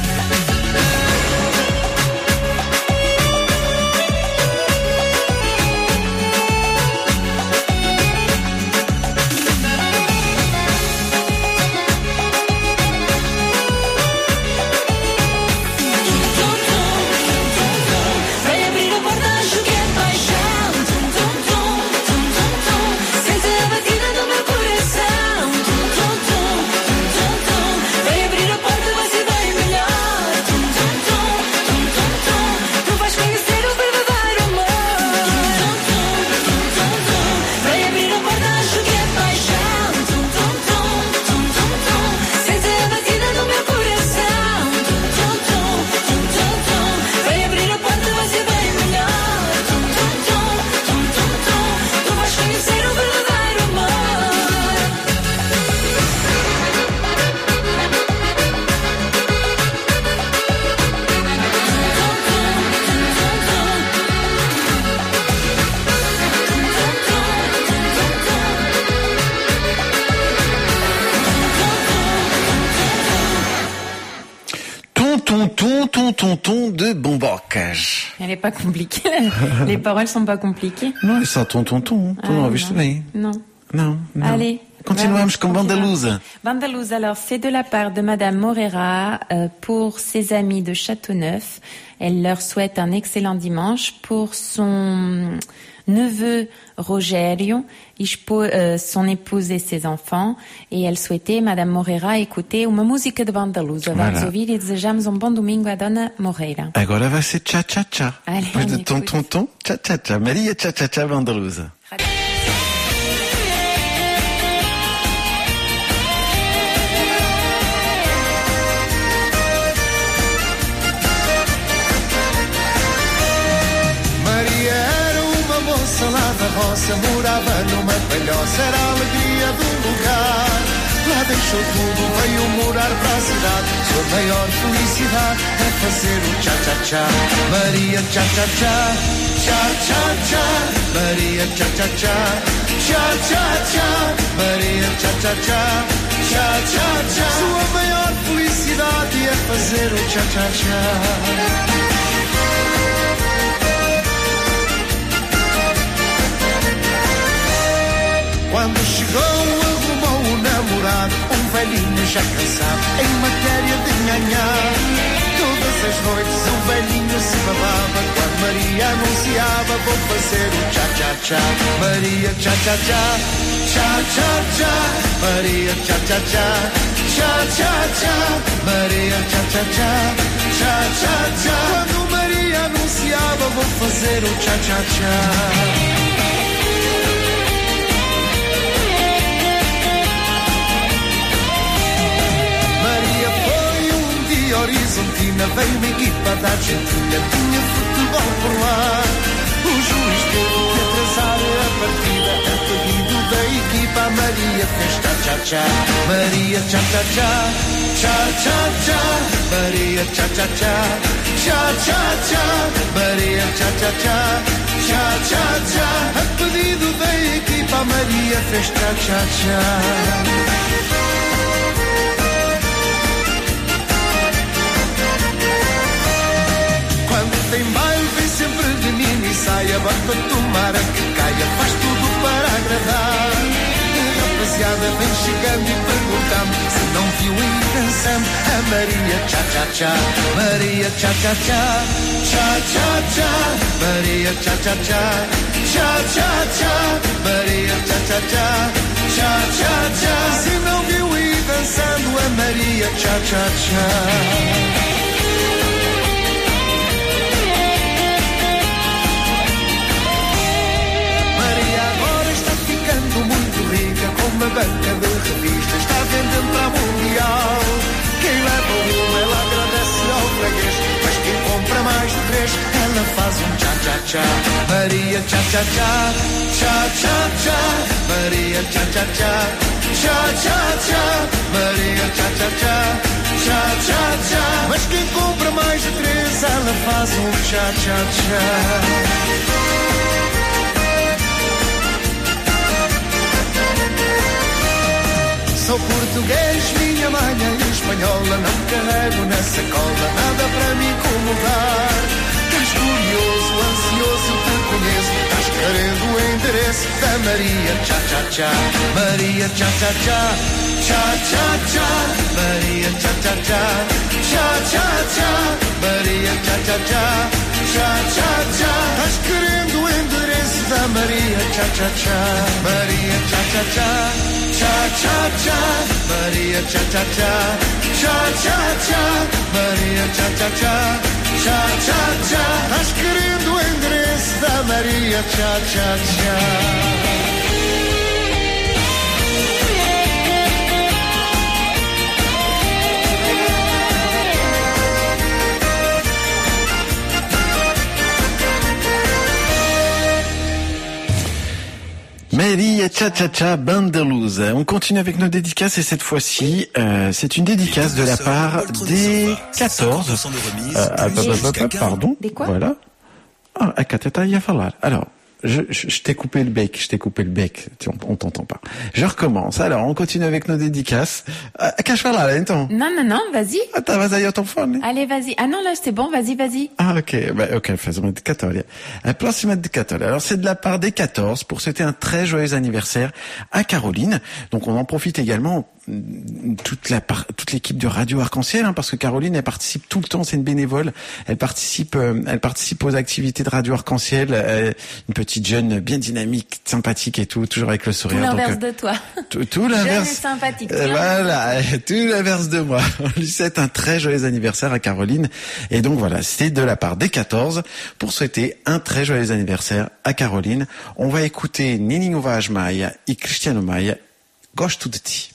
Tonton de Bombocas. Elle est pas compliquée. Les paroles sont pas compliquées. Não, é só tonton. Tu ah, não ouviste bem? Não. Não, não. Allez, Continuamos com Bandalusa. Bandalusa, alors c'est de la part de Madame Moreira euh, pour ses amis de Châteauneuf. Elle leur souhaite un excellent dimanche. Pour son neveu Rogério, uh, son épouse et ses enfants. Et elle souhaitait, Madame Moreira, écouter uma música de Bandalusa. Vamos Voilà. ouvir e desejamos um bom domingo à Dona Moreira. Agora vai ser tchá-tchá-tchá. Allez, Depois on de tom, écoute. tom, tom, tchá-tchá-tchá. Maria tchá-tchá-tchá Bandalusa. Maria era uma moça lá da roça, morava numa palhoça, era a alegria do lugar. Lá deixou tudo, veio morar para a cidade. Sua maior felicidade é fazer o tchá-tchá-tchá. Maria tchá-tchá-tchá, tchá-tchá-tchá. Maria tchá-tchá-tchá, tchá-tchá-tchá. Maria tchá-tchá-tchá, tchá-tchá-tchá. Sua maior felicidade é fazer o tchá-tchá-tchá. Quando chegou, arrumou o namorado, um velhinho já cansado, em matéria de nhanhá. Todas as noites o velhinho se babava, quando Maria anunciava, vou fazer o tchá-tchá-tchá. Maria tchá-tchá-tchá, tchá-tchá-tchá. Maria tchá-tchá-tchá, tchá-tchá-tchá. Maria tchá-tchá-tchá, tchá-tchá-tchá. Quando Maria anunciava, vou fazer o tchá-tchá-tchá. Horizontina, veio uma equipa da Argentina, tinha futebol por lá. O juiz teve que atrasar a partida, a pedido da equipa. A Maria fez tchá-tchá-tchá. Maria tchá-tchá-tchá, tchá-tchá-tchá. Maria tchá-tchá-tchá, tchá-tchá-tchá. Maria tchá-tchá-tchá, tchá-tchá-tchá. A pedido da equipa, a Maria fez tchá-tchá-tchá. Tem baile, vem sempre de mini saia, bota tomara que caia, faz tudo para agradar. A rapaziada vem chegando e perguntando se não viu ir dançando a Maria tchá-tchá-tchá. Maria tchá-tchá-tchá, tchá-tchá-tchá. Maria tchá-tchá-tchá, tchá-tchá-tchá. Maria tchá-tchá-tchá, tchá-tchá-tchá. Se não viu ir dançando a Maria tchá-tchá-tchá. Uma banca de revistas está vendendo para a Mundial. Quem leva uma, ela agradece ao freguês, mas quem compra mais de três, ela faz um tchá-tchá-tchá. Maria tchá-tchá-tchá, tchá-tchá-tchá. Maria tchá-tchá-tchá, tchá-tchá-tchá. Maria tchá-tchá-tchá, tchá-tchá-tchá. Mas quem compra mais de três, ela faz um tchá-tchá-tchá. Sou português, minha mãe é espanhola, não carrego na sacola nada para me incomodar. Estás curioso, ansioso, te conheço, estás querendo o endereço da Maria tchá-tchá-tchá. Maria tchá-tchá-tchá, tchá-tchá-tchá. Maria tchá-tchá-tchá, tchá-tchá-tchá. Maria tchá-tchá-tchá, tchá-tchá-tchá. Estás querendo o endereço da Maria tchá-tchá-tchá. Maria tchá-tchá-tchá, tchá-tchá-tchá. Maria tchá-tchá-tchá, tchá-tchá-tchá. Maria tchá-tchá-tchá, tchá-tchá-tchá. Estás querendo o endereço da Maria tchá-tchá-tchá. Maria Tcha-Tcha-Tcha Bandalusa. On continue avec nos dédicaces et cette fois-ci, euh, c'est une dédicace de la part des quatorze. Euh, ah, bah, bah, bah, pardon. Des quoi? Voilà. Ah, a Catata ia falar. Alors, Je, je, je t'ai coupé le bec, je t'ai coupé le bec. Tu, on, on t'entend pas. Je recommence. Alors, on continue avec nos dédicaces. Ah, qu'est-ce que je fais là, então? Non, non, non, vas-y. Ah, tá, vas aí ao telefone. Allez, vas-y. Ah non, là, c'est bon, vas-y, vas-y. Ah, ok. Bah, ok, faz uma dedicatória. A próxima dedicatória. Alors, c'est de la part des quatorze pour souhaiter un très joyeux anniversaire à Caroline. Donc, on en profite également toute la par, toute l'équipe de Radio Arc-en-Ciel, hein, parce que Caroline, elle participe tout le temps, c'est une bénévole. Elle participe, euh, elle participe aux activités de Radio Arc-en-Ciel. Euh, une petite jeune bien dynamique, sympathique et tout, toujours avec le sourire. Tout l'inverse donc, euh, de toi. Tout, tout l'inverse. Jeune et sympathique. Euh, voilà, tout l'inverse de moi. On lui souhaite un très joyeux anniversaire à Caroline. Et donc voilà, c'est de la part des quatorze pour souhaiter un très joyeux anniversaire à Caroline. On va écouter Nininho Vaz Maia et Cristiano Maia, Gosto de ti.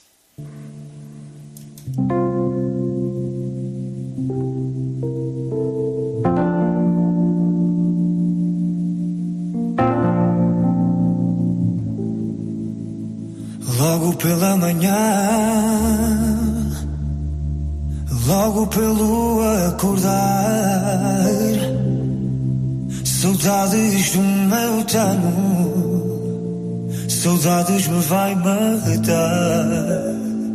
Logo pela manhã, logo pelo acordar, saudades do meu tamo, saudades me vai matar.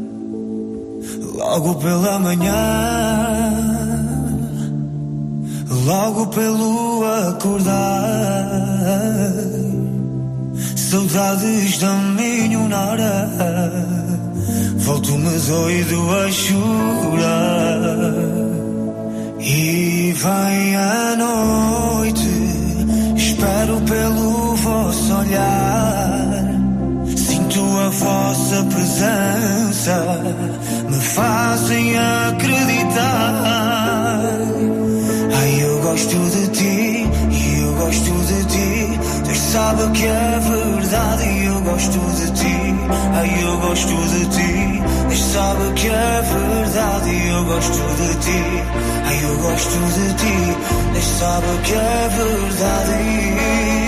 Logo pela manhã, logo pelo acordar, saudades da minha nora, volto-me doido a chorar. E vem a noite, espero pelo vosso olhar, sinto a vossa presença, me fazem acreditar. Ai, eu gosto de ti, e eu gosto de ti, Deus sabe que é verdade. E eu gosto de ti, ai, eu gosto de ti, Deus sabe que é verdade. E eu gosto de ti, ai, eu gosto de ti, Deus sabe que é verdade.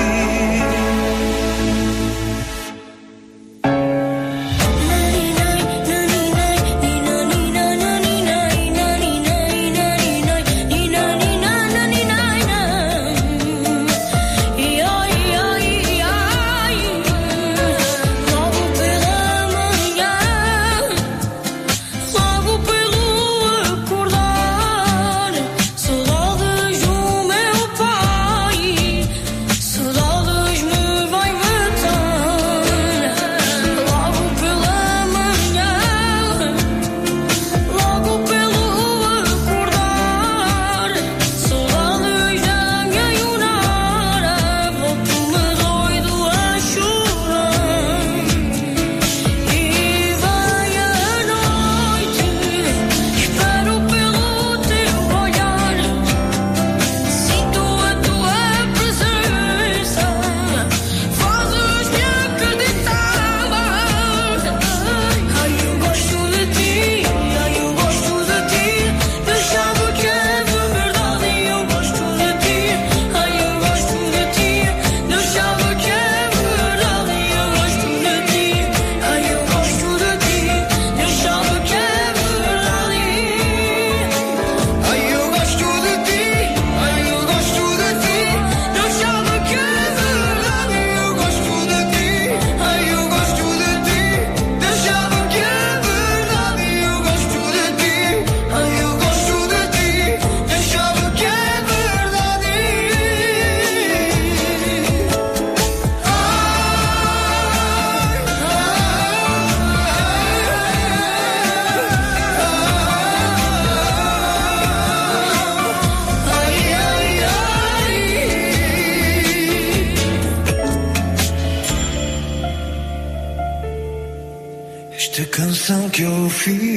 Esta canção que eu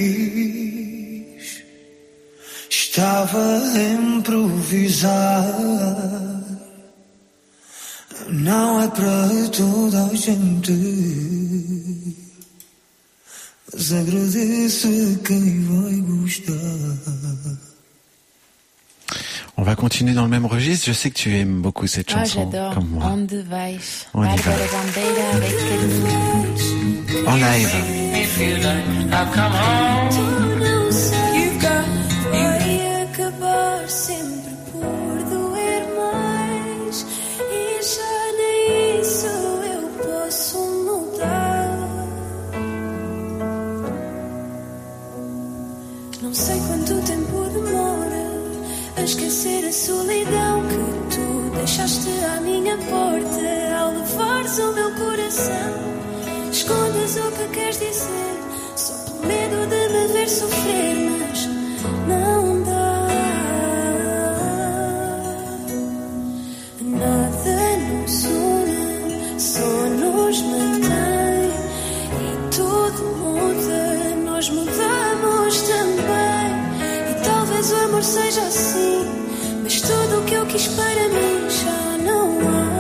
fiz estava a improvisar. Não é para toda a gente, mas agradeço a quem vai gostar. On va continuer dans le même registre. Je sais que tu aimes beaucoup cette Ah, chanson, j'adore. comme moi. On the Vice. On y va. Bárbara Bandeira avec Felix. En live. Vai acabar sempre por doer mais e já nem solidão que tu deixaste à minha porta ao levares o meu coração. Escondes o que queres dizer só por medo de me ver sofrer, mas não dá. Nada nos une, só nos mantém e tudo muda, nós mudamos também. E talvez o amor seja assim, mas tudo o que eu quis para mim já não há.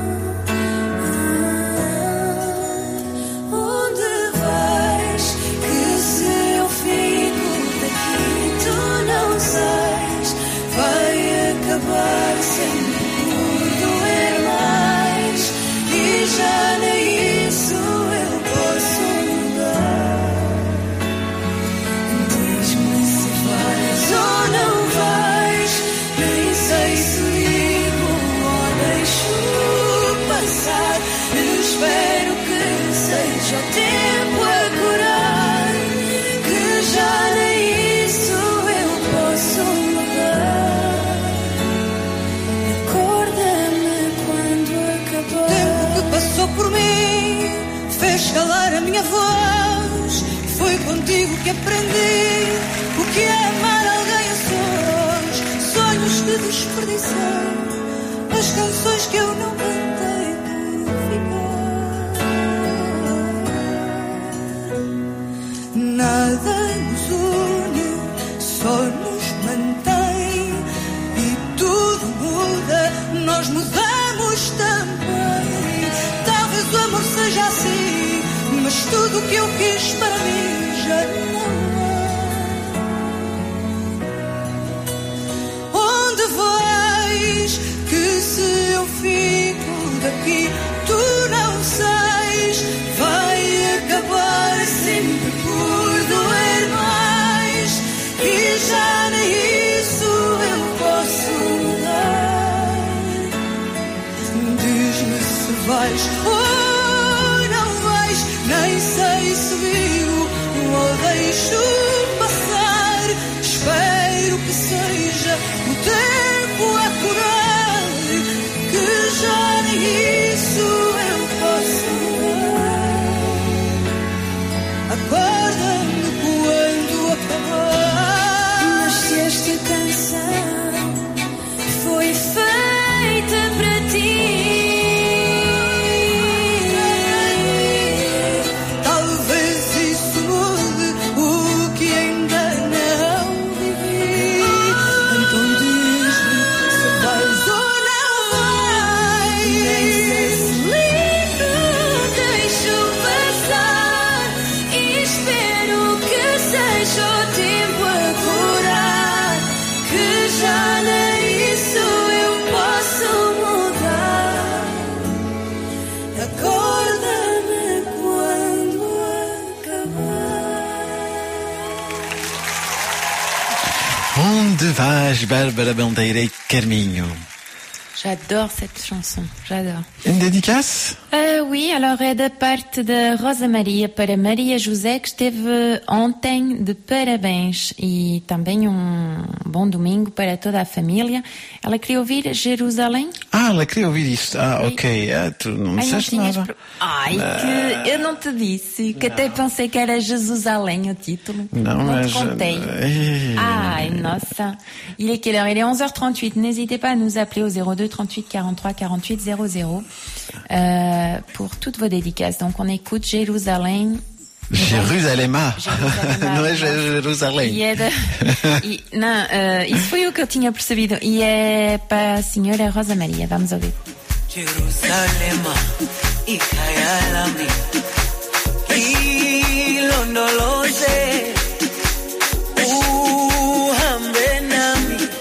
Onde vais? Que se eu fico daqui tu não sais, vai acabar sempre por doer mais. E já nem isso eu posso mudar. Diz-me se vais ou não vais, nem sei se ligo ou deixo passar. Espero que seja o tempo a curar, que já nem isso eu posso mudar. Acorda-me quando acabar. O tempo que passou por mim fez calar a minha voz. Foi contigo que aprendi o que é amar alguém a sós. Sonhos que desperdicei, as canções que eu não cantei por ficar. Nada nos une, só nos mantém. E tudo muda, nós mudamos também. Talvez o amor seja assim, mas tudo o que eu quis para mim já não há. Onde vais? Que se eu fico daqui tu não sais, vai acabar sempre por doer mais. E já nem isso eu posso mudar. Diz-me se vais ou não vais, nem sei se vivo ou deixo passar. Espero que seja o tempo a curar, que já nem isso eu posso mudar. Acorda-me quando acabar. Mas se esta canção foi feita para ti, talvez isso mude o que ainda não vivi. Então diz-me se vais ou não vais. nem sei se ligo, deixo passar. E espero que seja o tempo a curar, que já nem isso eu posso mudar. Acorda-me quando acabar. Onde vais, Bárbara Bandeira e Carminho? J'adore cette chanson, j'adore. Une dédicace? Uh, oui, alors é da parte da Rosa Maria para Maria José, que esteve ontem de parabéns, e também um bom domingo para toda a família. Ela queria ouvir Jerusalém. Ah, ela queria ouvir isto. Ah, ok. Ah, tu não me Ai, não disseste tinhas nada. pro- Ai, que eu não te disse, que até pensei que era Jerusalém o título. Não, não mas... te contei. Eh, Ai, nossa. Il est quelle heure? Il est onze heures trente-huit. N'hésitez pas à nous appeler au zéro deux trente-huit quarante-trois quarante-huit zéro zéro euh, pour toutes vos dédicaces. Donc on écoute Jérusalem. Jerusalém. Jerusalém. Não é Jerusalém. E é da... e, não, uh, isso foi o que eu tinha percebido. E é para a senhora Rosa Maria. Vamos ouvir. Jerusalema ikayalami ilondoloze uhambe nami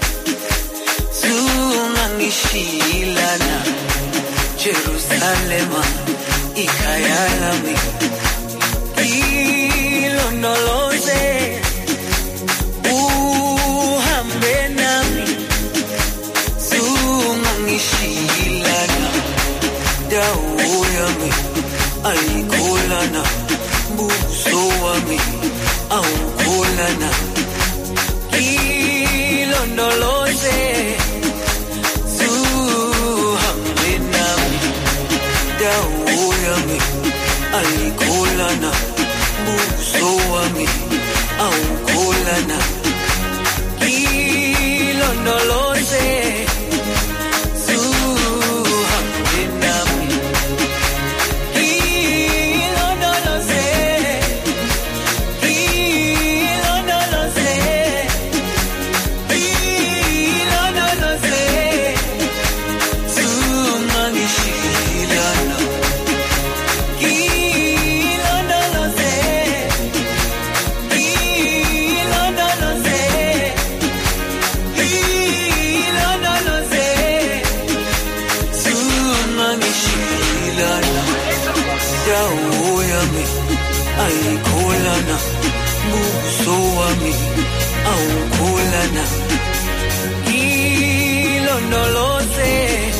zungangishilana. Jerusalema ikayalami ilondoloze uhambe nami zungangishilana. Dawo yami ayikholana, buso wami awukholana. Ilondoloze wami awukholana ilondoloze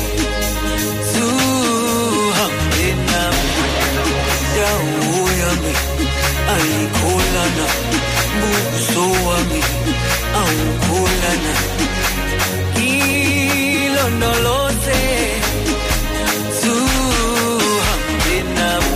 zuhambe nami dawo yami ayikholana buso wami awukholana ilondoloze zuhambe nami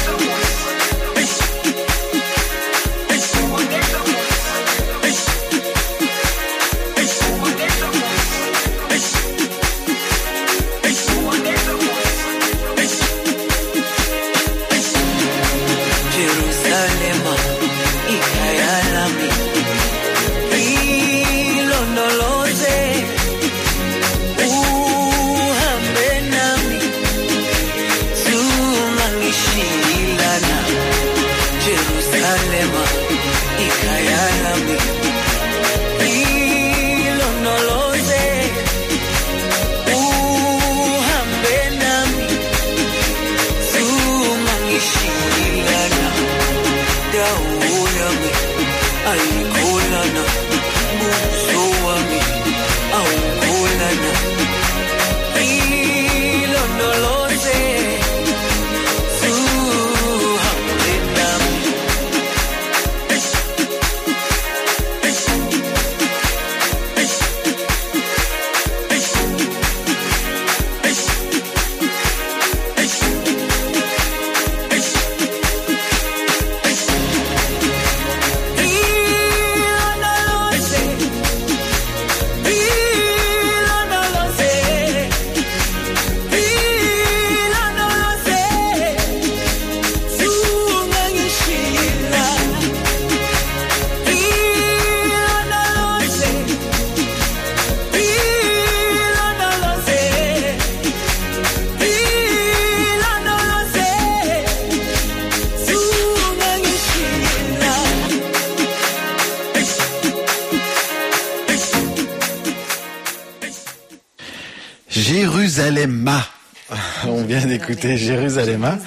Jérusalem. On vient d'écouter Jérusalem.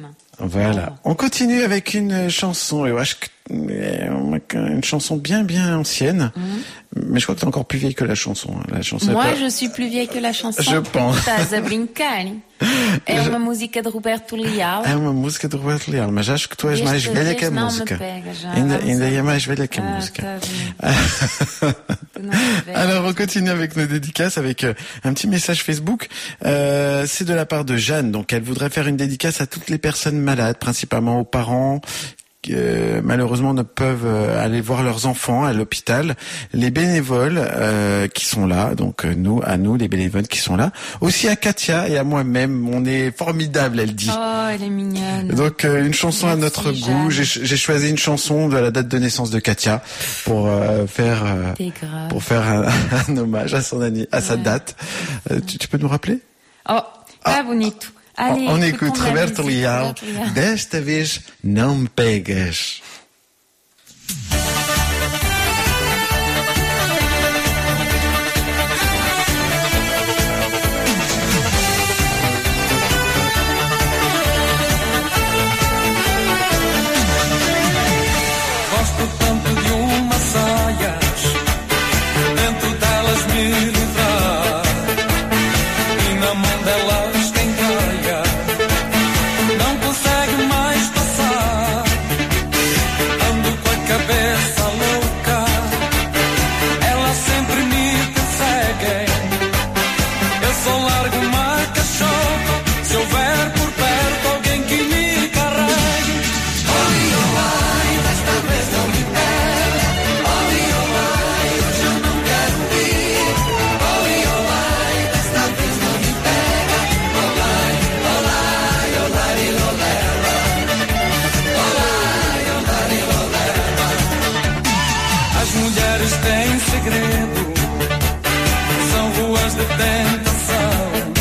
Voilà. On continue avec une chanson, une chanson bien bien ancienne. Mm. Mais je crois que t'es encore plus vieille que la chanson. La chanson Moi, pas... je suis plus vieille que la chanson. Je pense. Estás a brincar? É uma música de Roberto Leal. É uma música de Roberto Leal, mas acho que tu és mais velha que a música. Pega, já. Ainda, ainda é mais velha que a ah, música. Tá Alors on continue avec nos dédicaces, avec euh, un petit message Facebook. Euh, c'est de la part de Jeanne, donc elle voudrait faire une dédicace à toutes les personnes malades, principalement aux parents qui euh, malheureusement ne peuvent euh, aller voir leurs enfants à l'hôpital, les bénévoles euh, qui sont là, donc euh, nous, à nous, les bénévoles qui sont là, aussi à Katia et à moi-même, on est formidables, elle dit. Oh, elle est mignonne. Donc euh, une chanson Merci, à notre Jeanne. goût. J'ai, j'ai choisi une chanson de la date de naissance de Katia pour euh, faire euh, pour faire un, un hommage à son année, à sa ouais. date. Euh, tu, tu peux nous rappeler? Oh, tá bonito. Allez, on écoute Roberto Leal. Desta vez não me pegas. Gosto tanto de umas saias, dentro delas me livrar, e na mão delas tem gaia, não consegue mais passar. Ando com a cabeça louca, elas sempre me perseguem. Eu só largo uma cachorra se houver por perto alguém que me carregue. Oli, olai, desta vez não me pega. Oli, olai, hoje eu não quero ir. Oli, olai, desta vez não me pega. Olai, olai, olai, olera. Olai, olai, olera. As mulheres têm segredo, são ruas de tentação.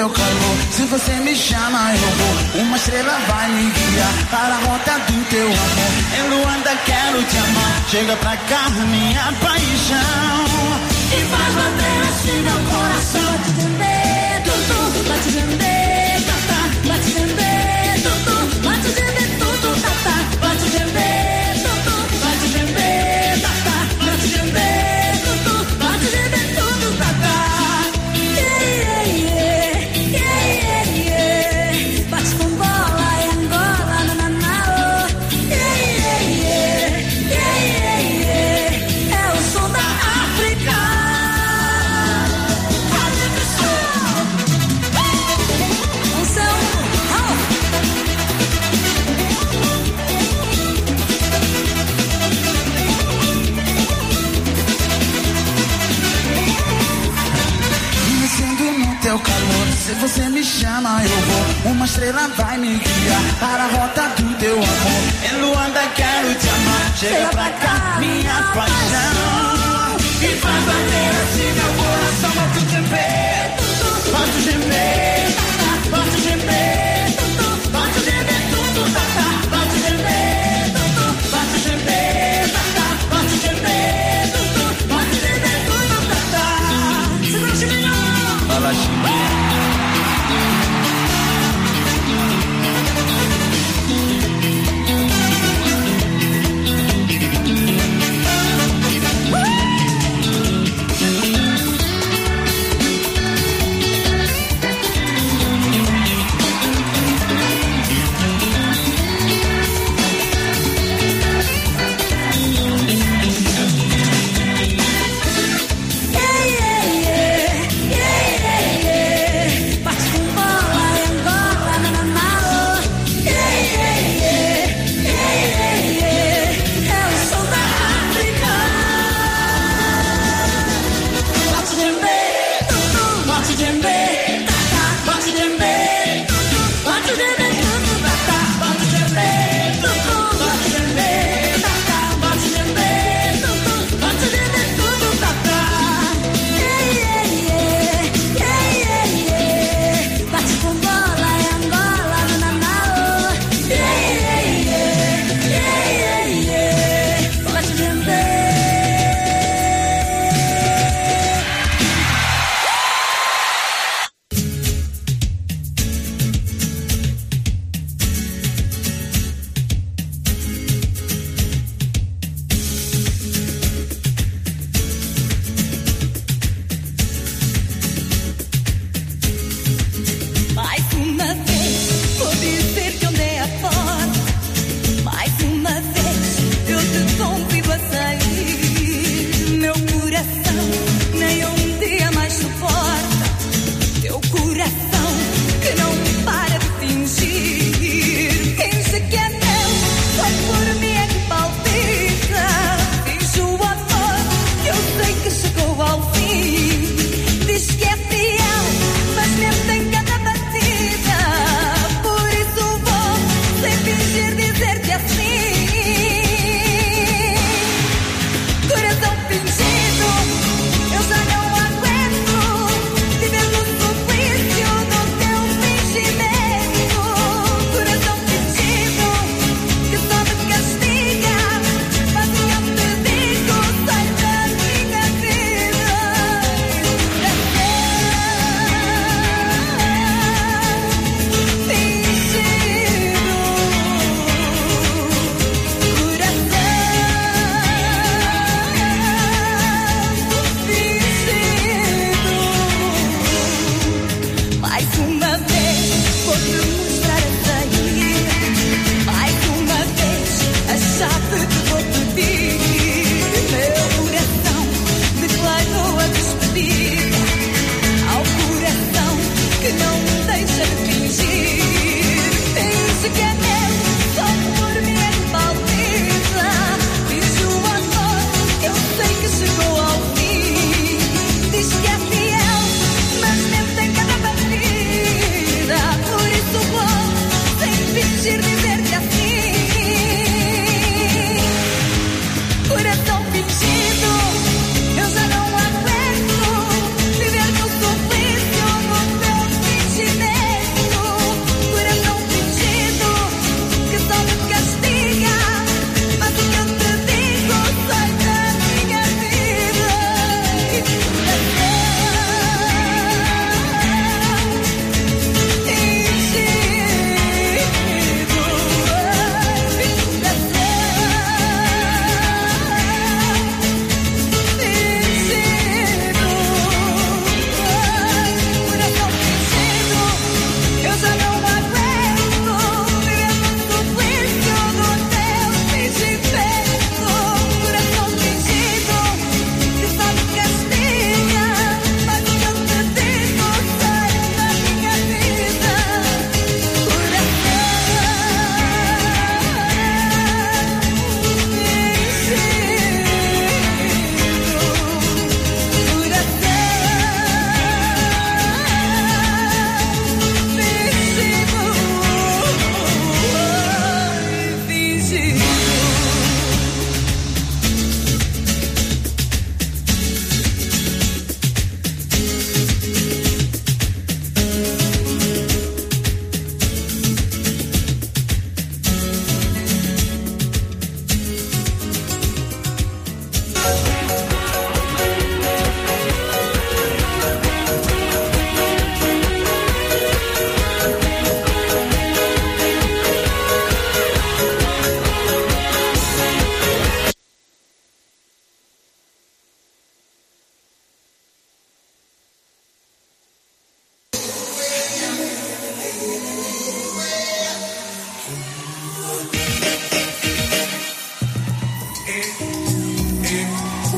teu calor. Se você me chama eu vou, uma estrela vai me guiar para a rota do teu amor. Em Luanda quero te amar, chega pra cá minha paixão. E faz bater assim meu coração. Bate dendê, tatá, bate dendê, tutu, bate dendê, tutu, tatá, bate dendê, tutu, bate dendê, tatá, bate dendê, tutu, bate dendê, tutu, tatá. Yeah, yeah, yeah, yeah, yeah. Bate com bola e Angola, nananã, oh. Yeah, yeah, yeah, yeah, yeah. É o som da África. Teu calor, se você me chama eu vou, uma estrela vai me guiar para a rota do teu amor. Em Luanda quero te amar, chega pra cá minha paixão. E faz bater assim meu coração. Bate o dendê, tutu, bate o dendê, tatá, bate o dendê, tutu, bate o dendê, tutu, tatá, bate o dendê, tutu, bate o dendê, tatá, bate o dendê, tutu, bate o dendê, tutu, tatá. Segura o chiminho. Fala, Yeah, yeah, yeah, yeah, yeah, yeah.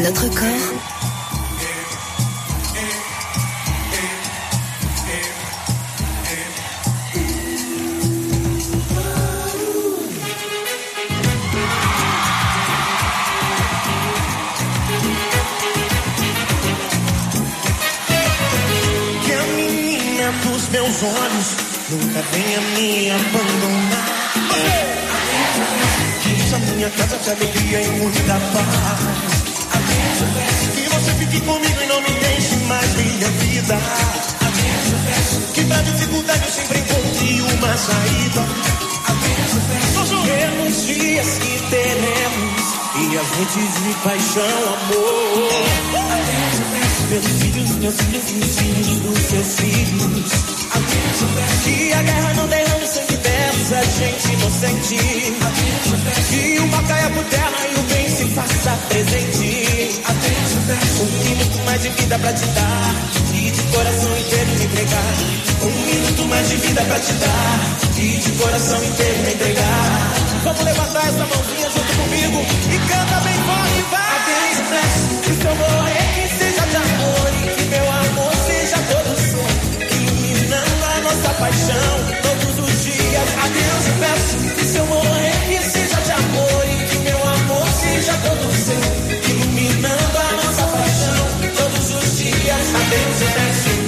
notre corps. Que a menina dos meus olhos nunca venha me abandonar. Que essa minha casa te alegria e muita paz. Que você fique comigo e não me deixe mais minha vida. Que pra dificuldade eu sempre encontre uma saída. Pelos dias que teremos e as noites de paixão, amor. Pelos filhos, meus filhos, meus filhos dos seus filhos. Que a guerra não derrame sangue dessa gente inocente. Que o mal caia por terra e o bem se faça presente. Um minuto mais de vida pra te dar e de coração inteiro me entregar. Um minuto mais de vida pra te dar e de coração inteiro me entregar. Vamos levantar essa mãozinha junto comigo e canta bem forte, vai! Adeus, Expresso, que se eu morrer que seja de amor e que meu amor seja todo seu, iluminando a nossa paixão todos os dias. Adeus, Expresso, que se eu morrer que seja de amor e que meu amor seja todo seu, iluminando a nossa paixão todos os dias. Adeus, Expresso.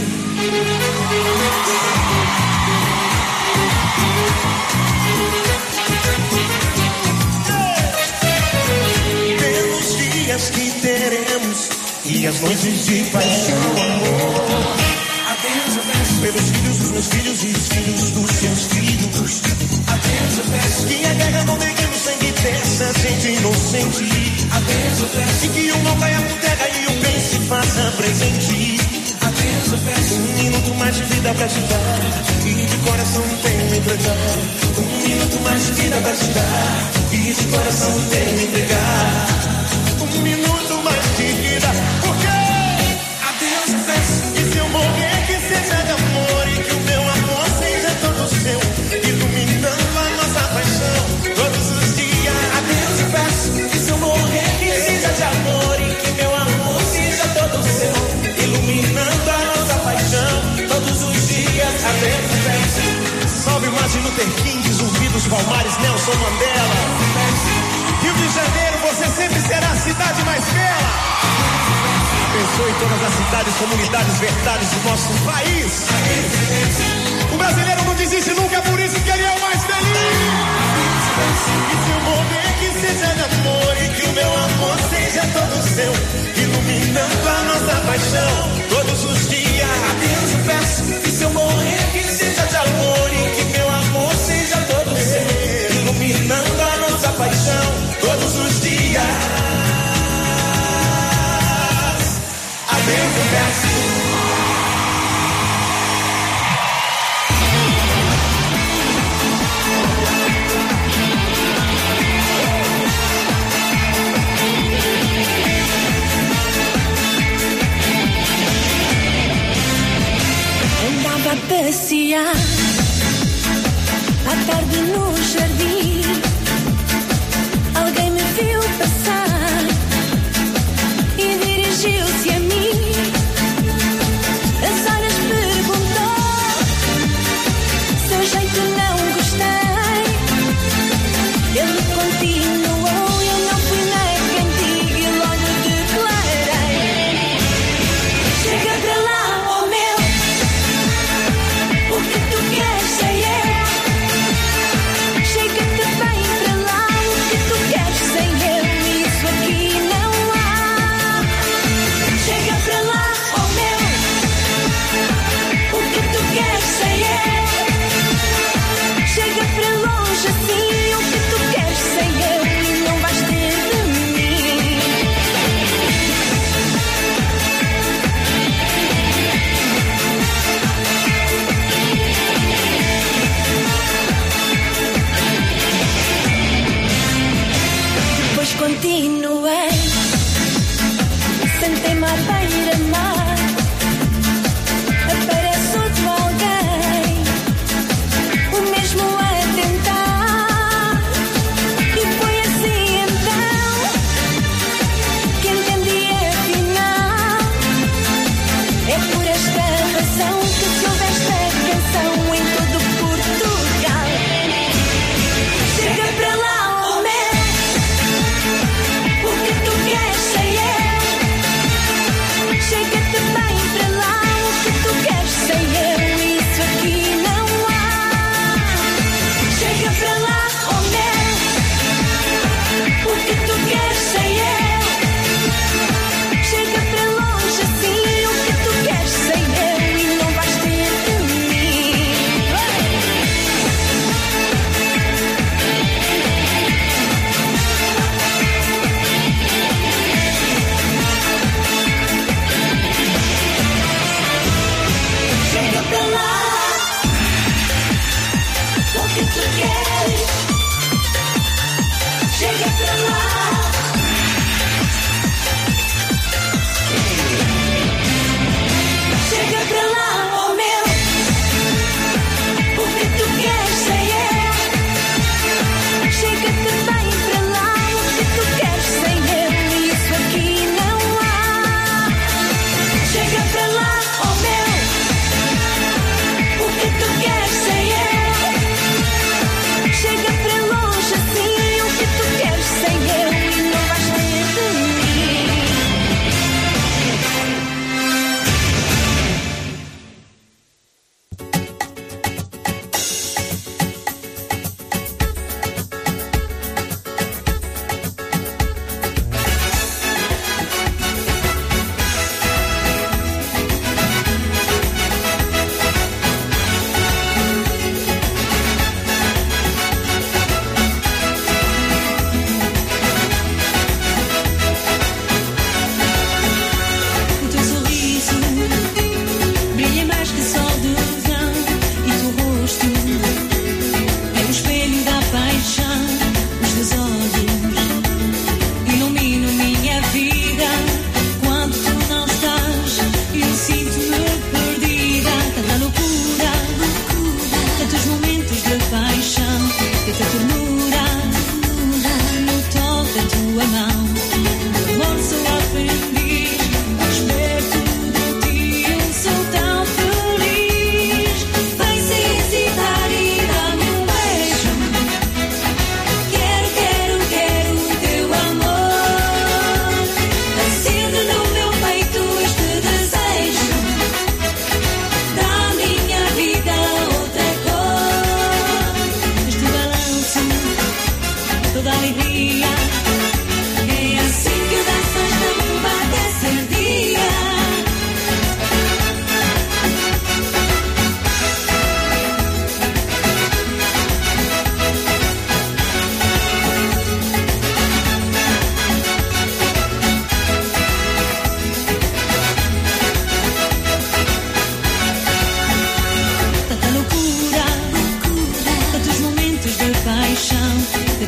Pelos dias que teremos e as noites de paixão, amor. Adeus, eu peço. Pelos filhos dos meus filhos e os filhos dos seus filhos. Adeus, eu peço. Que a guerra não derrame o sangue dessa gente inocente. Adeus, eu peço. E que o mal caia por terra e o bem se faça presente. Adeus, eu peço. Um minuto mais de vida pra te dar e de coração inteiro me entregar. Um minuto mais de vida pra te dar e de coração inteiro me entregar. Um minuto mais de vida, porque adeus, eu peço. E se eu morrer que seja de amor e que o meu amor seja todo seu, iluminando a nossa paixão todos os dias. Adeus, eu peço. E se eu morrer que seja de amor e que meu amor seja todo seu, iluminando a nossa paixão todos os dias. Adeus, eu peço. Salve Martin Luther King, Zumbi dos Palmares, Nelson Mandela. Rio de Janeiro, você sempre será a cidade mais bela. Abençoe todas as cidades, comunidades, verdades do nosso país. O brasileiro não desiste nunca, é por isso que ele é o mais feliz. E se eu morrer que seja de amor e que o meu amor seja todo seu, iluminando a nossa paixão todos os dias. Adeus, eu peço. E se eu morrer que seja de amor e que meu amor seja todo seu, iluminando a nossa paixão todos os dias. Adeus, eu peço. Andava a passear à tarde no jardim. Alguém me viu passar e dirigiu-se a mim. As horas perguntou, seu jeito não gostei. Ele continuou, eu não fui nem cantiga e logo declarei: chega para lá, oh meu, o que tu queres sei eu. Chega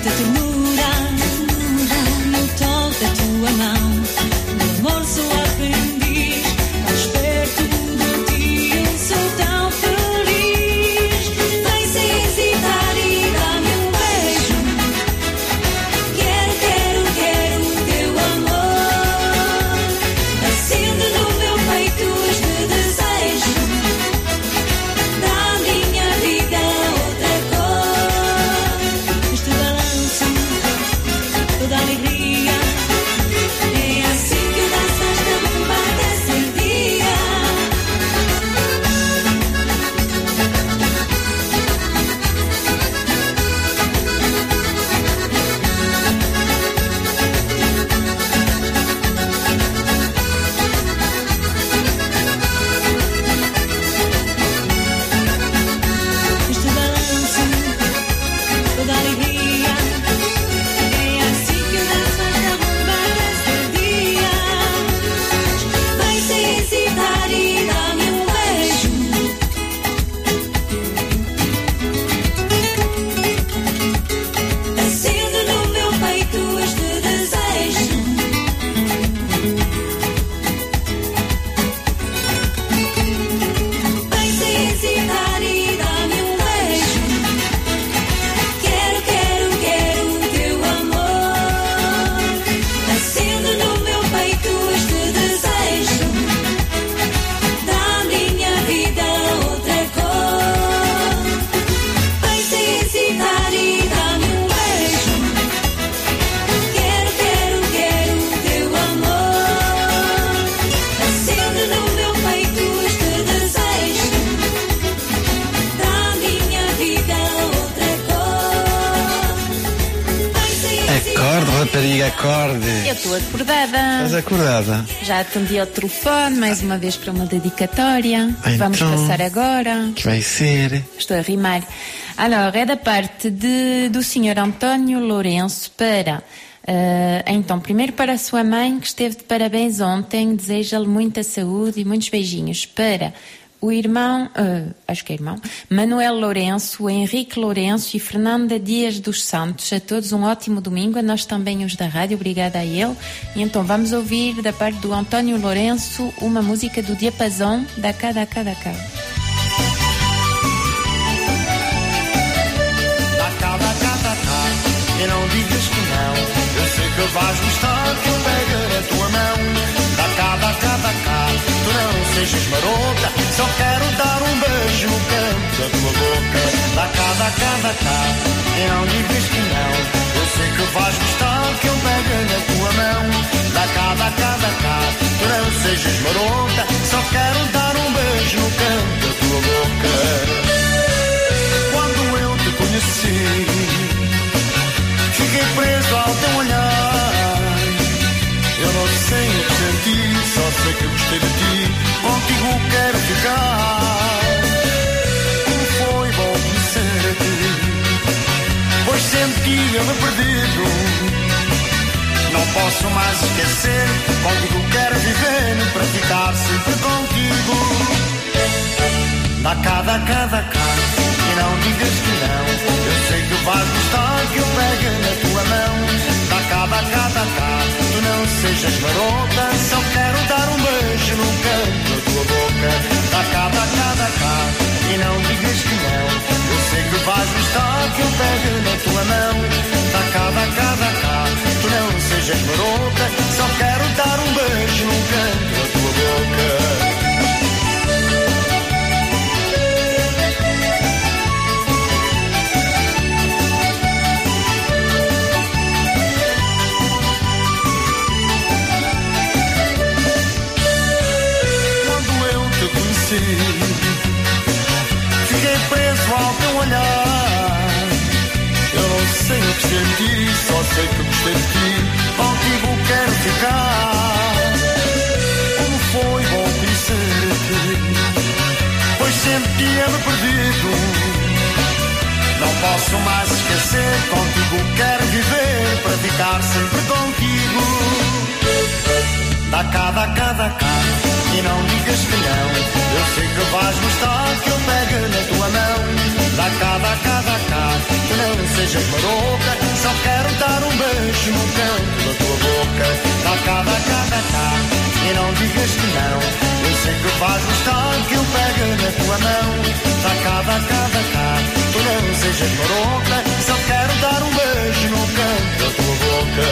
muita ternura no toque da tua mão. No amor sou aprendiz, mais perto de ti eu sou tão feliz. Vem sem hesitar e dá-me um beijo. Quero, quero, quero o teu amor. Acende no meu peito este desejo. Da minha vida outra cor. Este balanço, toda alegria. É assim que danças também desse dia. Este balanço, toda alegria. É assim que danças também desse dia. Vem sem hesitar e dá-me um beijo. Acende no meu peito este desejo. Vem sem hesitar e dá-me um beijo. Quero, quero, quero o teu amor. Acende no meu peito este desejo. Da minha vida outra cor. Vem sem hesitar e dá-me um beijo. Quero, quero, quero o teu amor. Acende no meu peito este desejo. Da minha vida outra cor. Vem sem hesitar. Acorde, rapariga, acorde. Eu estou acordada. Estás acordada? Já atendi ao telefone mais uma vez para uma dedicatória. Ah, Vamos então. passar agora. Que vai ser? Estou a rimar. Alors, é da parte de, do senhor António Lourenço para... eh, então, primeiro para a sua mãe, que esteve de parabéns ontem, deseja-lhe muita saúde e muitos beijinhos. Para o irmão, eh, acho que é irmão, Manuel Lourenço, o Henrique Lourenço e Fernanda Dias dos Santos. A todos um ótimo domingo, a nós também os da rádio, obrigada a ele. E então vamos ouvir da parte do António Lourenço uma música do Diapasão, da cá, da cá, da cá. Dá cá, dá cá, dá cá, e não digas que não. Eu sei que vais gostar que eu pegue na tua mão. Dá cá, dá cá, dá cá, tu não sejas marota. Só quero dar um beijo no canto da tua boca. Dá cá, dá cá, dá cá, e não digas que não. Eu sei que vais gostar que eu pegue na tua mão. Dá cá, dá cá, dá cá, tu não sejas marota. Só quero dar um beijo no canto da tua boca. Quando eu te conheci, fiquei preso ao teu olhar. Eu não sei o que senti, só sei que gostei de ti. Contigo quero ficar. Como foi bom conhecer-te, pois sentia-me perdido. Não posso mais esquecer. Contigo quero viver, para ficar sempre contigo. Dá cá, dá cá, dá cá, e não digas que não. Eu sei que vais gostar que eu pegue na tua mão. Dá cá, dá cá, dá cá, tu não sejas marota. Só quero dar um beijo no canto da tua boca. Dá cá, dá cá, dá cá, e não digas que não. Eu sei que vais gostar que eu pegue na tua mão. Dá cá, dá cá, dá cá, tu não sejas marota. Só quero dar um beijo no canto da tua boca. Fiquei preso ao teu olhar. Eu não sei o que senti, só sei que gostei de ti. Contigo quero ficar. Como foi bom conhecer-te, pois sentia-me perdido. Não posso mais esquecer. Contigo quero viver, para ficar sempre contigo. Dá cá, dá cá, dá cá, e não digas que não. Eu sei que vais gostar que eu pegue na tua mão. Dá cá, dá cá, dá cá, tu não sejas maroca. Só dar um beijo no canto da tua boca. Dá cá, dá cá, dá cá, e não digas que não. Eu sei que vais gostar que eu pegue na tua mão. Dá cá, dá cá, dá cá, tu não sejas maroca. Só quero dar um beijo no canto da tua boca.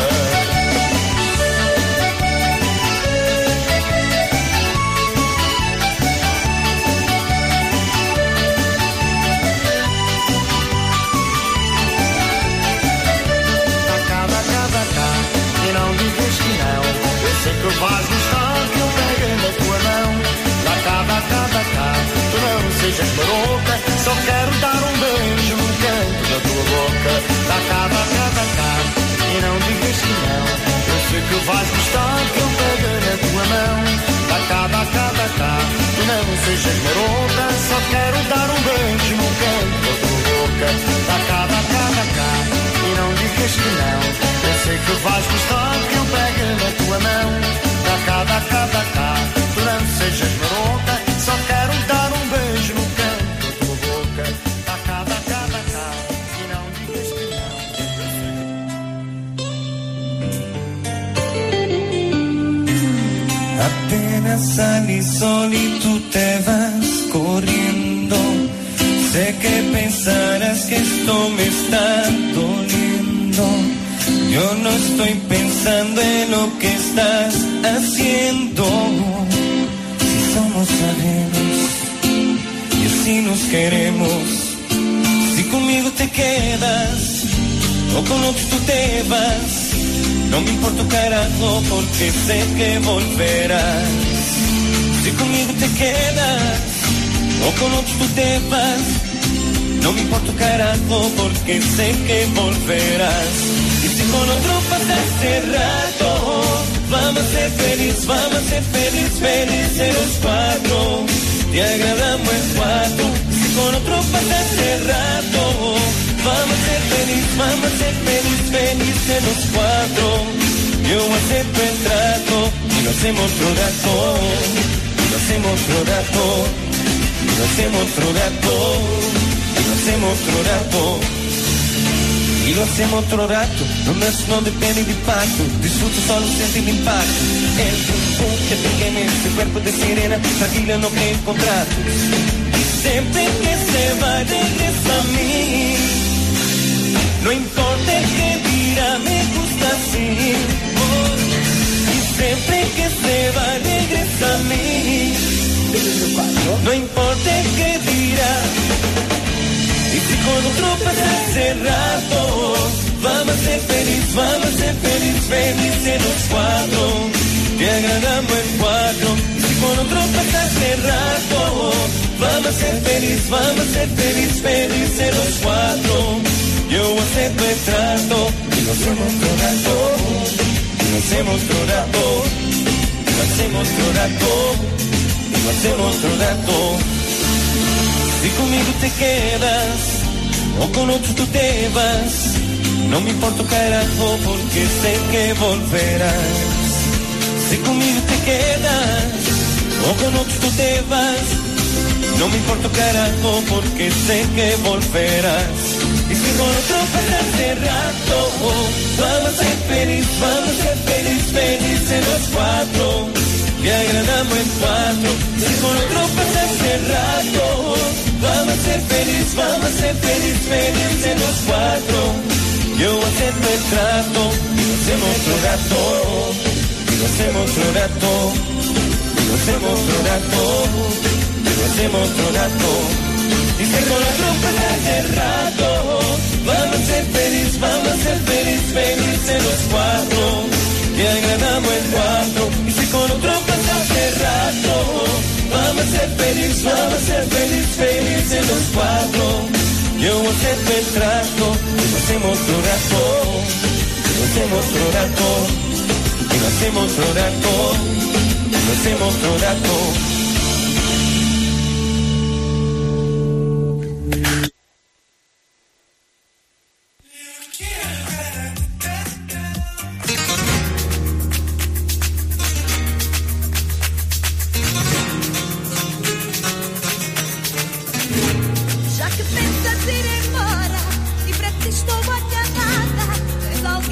Sei que vais gostar que eu pegue na tua mão. Dá cá, dá cá, dá cá, tu não sejas maroca. Só quero dar um beijo no canto da tua boca. Dá cá, dá cá, dá cá, e não digas que não. Eu sei que vais gostar que eu pegue na tua mão. Dá cá, dá cá, dá cá, tu não sejas marota. Só quero dar um beijo no canto da tua boca. Dá cá, dá cá, dá cá, e não digas que não. Eu sei que vais gostar que eu pegue na tua mão. Dá cá, dá cá, dá cá, tu não sejas marota. Só quero dar um beijo no canto da tua boca. Dá cá, dá cá, dá cá, e não digas que não. Apenas salí sol y tú te vas corriendo. Sé que pensarás que esto me está doliendo. Yo no estoy pensando en lo que estás haciendo. Si somos ajenos y así nos queremos. Si conmigo te quedas o con otro tú te vas, no me importa un carajo porque sé que volverás. Si conmigo te quedas o con otro tú te vas, no me importa un carajo porque sé que volverás. Y si con otro pasaste rato, vamos a ser felices, vamos a ser felices, felices los cuatro. Te agradamos en cuatro. Y si con otro pasaste rato, vamos a ser felices, vamos a ser felices, felices los cuatro. Yo acepto el trato y lo hacemos otro rato, y lo hacemos otro rato, y lo hacemos otro rato, y lo hacemos otro rato. Y lo hacemos otro rato, no, no depende de impacto, disfruto solo sentir el impacto. El tiempo que tenga en este cuerpo de sirena, tranquila no creo contratos. Y siempre que se va regresa a mí, no importa que dirá, me gusta así. Y siempre que se va regresa a mí, no importa que dirá. Y si con otro pasaste rato, vamos a ser felices, vamos a ser felices, felices los cuatro. Te agradamos en cuatro. Y si con otro pasaste rato, vamos a ser felices, vamos a ser felices, felices los cuatro. Yo acepto el trato y lo hacemos otro rato, y lo hacemos otro rato, y lo hacemos otro rato, y lo hacemos otro rato. Si conmigo te quedas o con otro tú te vas, no me importa un carajo porque sé que volverás. Si conmigo te quedas o con otro tú te vas, no me importa un carajo porque sé que volverás. Y si con otro pasaste rato, vamos a ser felices, vamos a ser felices, felices los cuatro. Te agradamos en cuatro. Y si con otro pasaste rato, vamos a ser felices, vamos a ser felices, felices los cuatro. Yo acepto el trato y lo hacemos otro rato, y lo hacemos otro rato, y lo hacemos otro rato, y lo hacemos otro rato. Y si con otro pasaste rato, vamos a ser felices, vamos a ser felices, felices los cuatro. Te agradamos en cuatro. Y si con otro pasaste rato, vamos a ser felices, vamos a ser felices, felices los cuatro. Yo acepto el trato y lo hacemos otro rato, y lo hacemos otro rato, y lo hacemos otro rato, y lo hacemos otro rato. Já que pensas ir embora e para ti estou agarrada, tens algo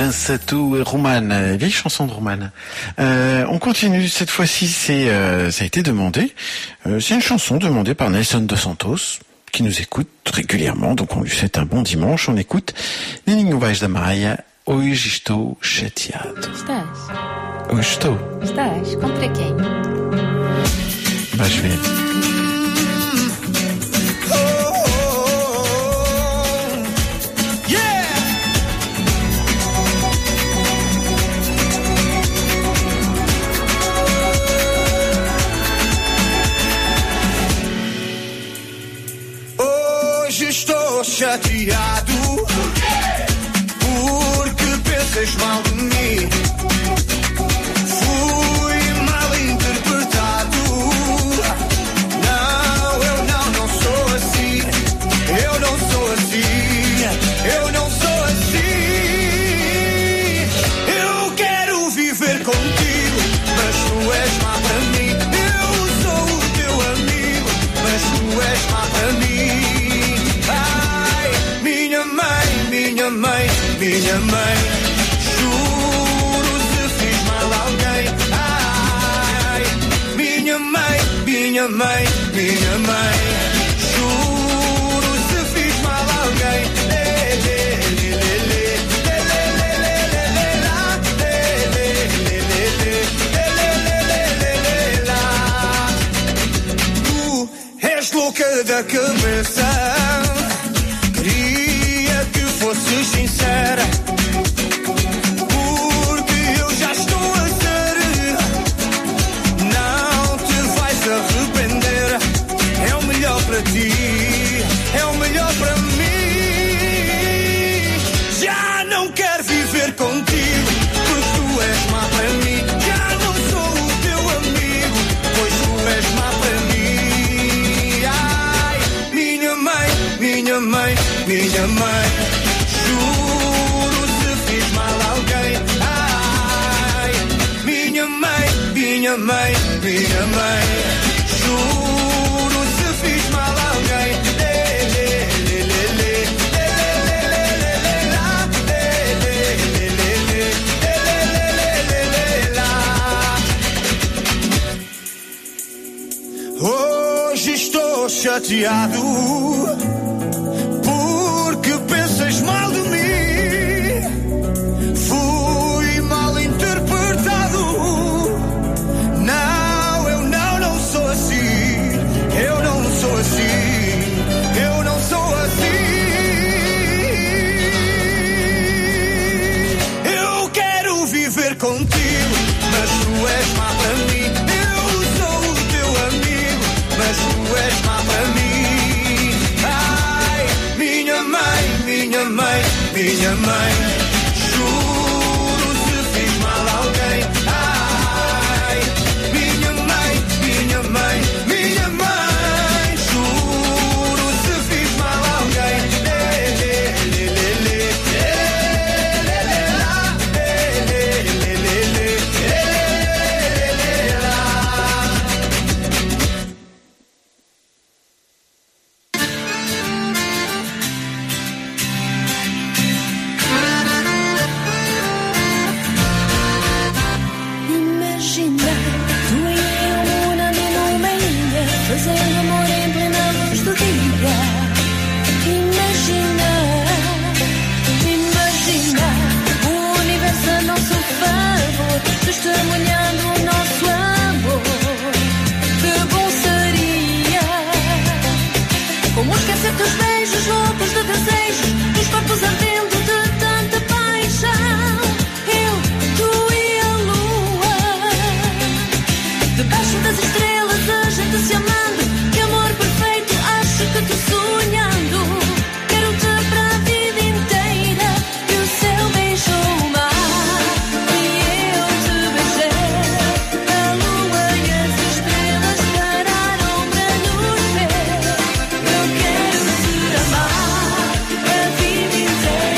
Dança Tu Romana, vieille chanson de Romana. Euh, on continue, cette fois-ci, c'est, euh, ça a été demandé. Euh, c'est une chanson demandée par Nelson Dos Santos, qui nous écoute régulièrement, donc on lui souhaite un bon dimanche. On écoute Ninho Vais da Maia, Hoje Estou Chateado. Estás? Hoje estou. Estás? Contra quem? Vais ver. Estou chateado. Por quê? Porque pensas mal de mim. Fui mal interpretado. Não, eu não, não sou assim. Eu não sou assim. Eu não sou assim. Eu quero viver contigo, mas tu és má para mim. Eu sou o teu amigo, mas tu és má para mim. Minha mãe, minha mãe, juro se fiz mal a alguém. Ai, minha mãe, minha mãe, minha mãe, juro se fiz mal a alguém. Lê, lê, lê, lê, lê, lê, lê, lê, lê, lá, lê, lê, lê, lê, lê, lê, lê, lê, lá. Tu és louca da cabeça. Fosse sincera, porque eu já estou a ser. Não te vais arrepender. É o melhor para ti, é o melhor para mim. Já não quero viver contigo, porque tu és má para mim. Já não sou o teu amigo, pois tu és má para mim. Ai, minha mãe, minha mãe, minha mãe. Juro se fiz mal a alguém. Ai, minha mãe, minha mãe, minha mãe. Juro se fiz mal a alguém. Lê, lê, lê, lê, lê, lê, lê, lê, lê, lá, lê, lê, lê, lê, lê, lê, lê, lê, lá. Hoje estou chateado porque pensas mal de mim. Fui mal interpretado. Não, eu não, não sou assim. Eu não sou assim. Eu não sou assim. Eu quero viver contigo, mas tu és má para mim. Eu sou o teu amigo, mas tu és má para mim. Ai, minha mãe, minha mãe, minha mãe, juro se fiz mal a alguém. Ai, minha mãe, minha mãe, minha mãe, juro se fiz mal a alguém. Lê, lê, lê, lê, lê, lê, lê, lá, lê, lê, lê, lê, lê, lê, lê, lá. Imagina, tu e eu morando numa ilha, fazendo amor em plena luz do dia. Imagina, imagina, o universo a nosso favor, testemunhando o nosso amor. Que bom seria, como esquecer teus beijos loucos de desejo, dos corpos ardendo de tanta paixão. Eu, tu e a lua, debaixo das estrelas a gente se amando. Que amor perfeito, acho que tu sonhando. Quero-te para a vida inteira, e o céu beijou o mar, e eu te beijei. A lua e as estrelas pararam para nos ver. Eu quero te amar a vida inteira.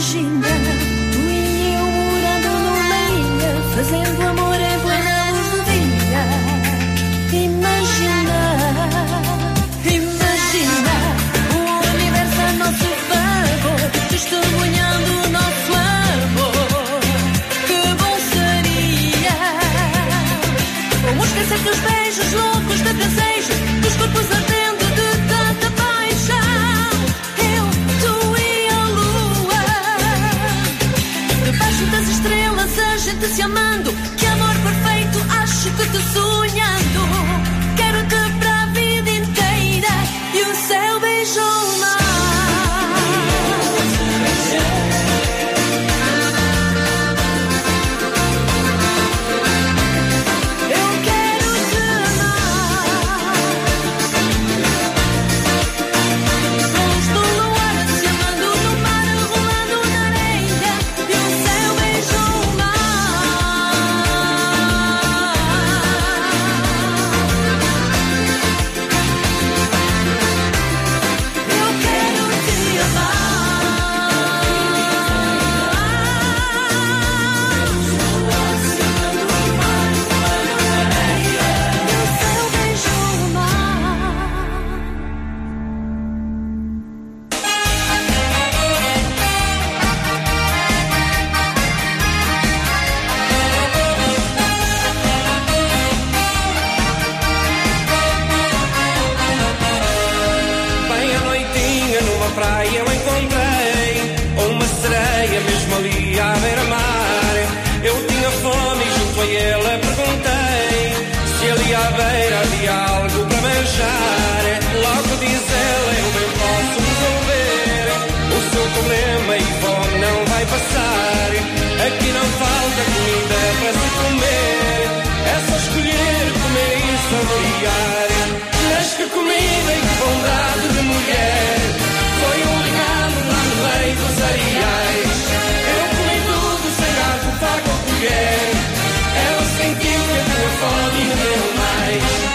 Imagina, tu e eu morando numa ilha, fazendo amor em plena luz do dia. Imagina, imagina, o universo a nosso favor, testemunhando o nosso amor. Que bom seria. Vamos esquecer que os beijos loucos de desejo, dos corpos ardendo de tanta paixão. Eu, tu e a lua, debaixo das estrelas a gente se amando. Que amor perfeito, acho que te sonhando. Quero-te para a vida inteira e o céu beijou o mar. Aqui não falta comida para se comer, é só escolher, comer e saborear. Mas que comida e que bondade de mulher, foi um regalo lá no rei dos areais. Eu comi tudo sem garfo, faca ou colher, ela sentiu que a tua fome me deu mais.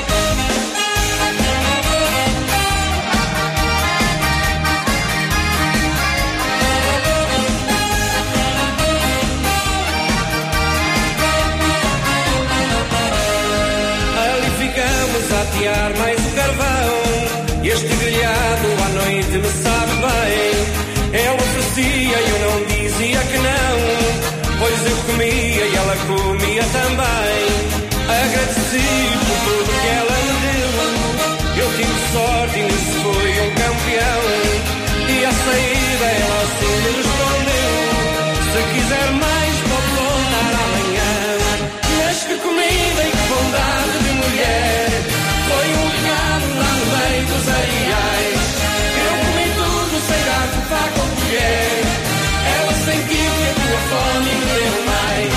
Mais o carvão, este grelhado à noite me sabe bem. Ela oferecia e eu não dizia que não, pois eu comia e ela comia também. Agradeci por tudo que ela me deu, eu tive sorte e nisso fui um campeão. E à saída ela assim me respondeu: se quiser mais pode voltar amanhã. Mas que comida e que bondade de mulher, foi um regalo lá no meio dos areais. Eu comi tudo sem garfo, faca ou colher, ela sentiu que a tua fome me deu mais.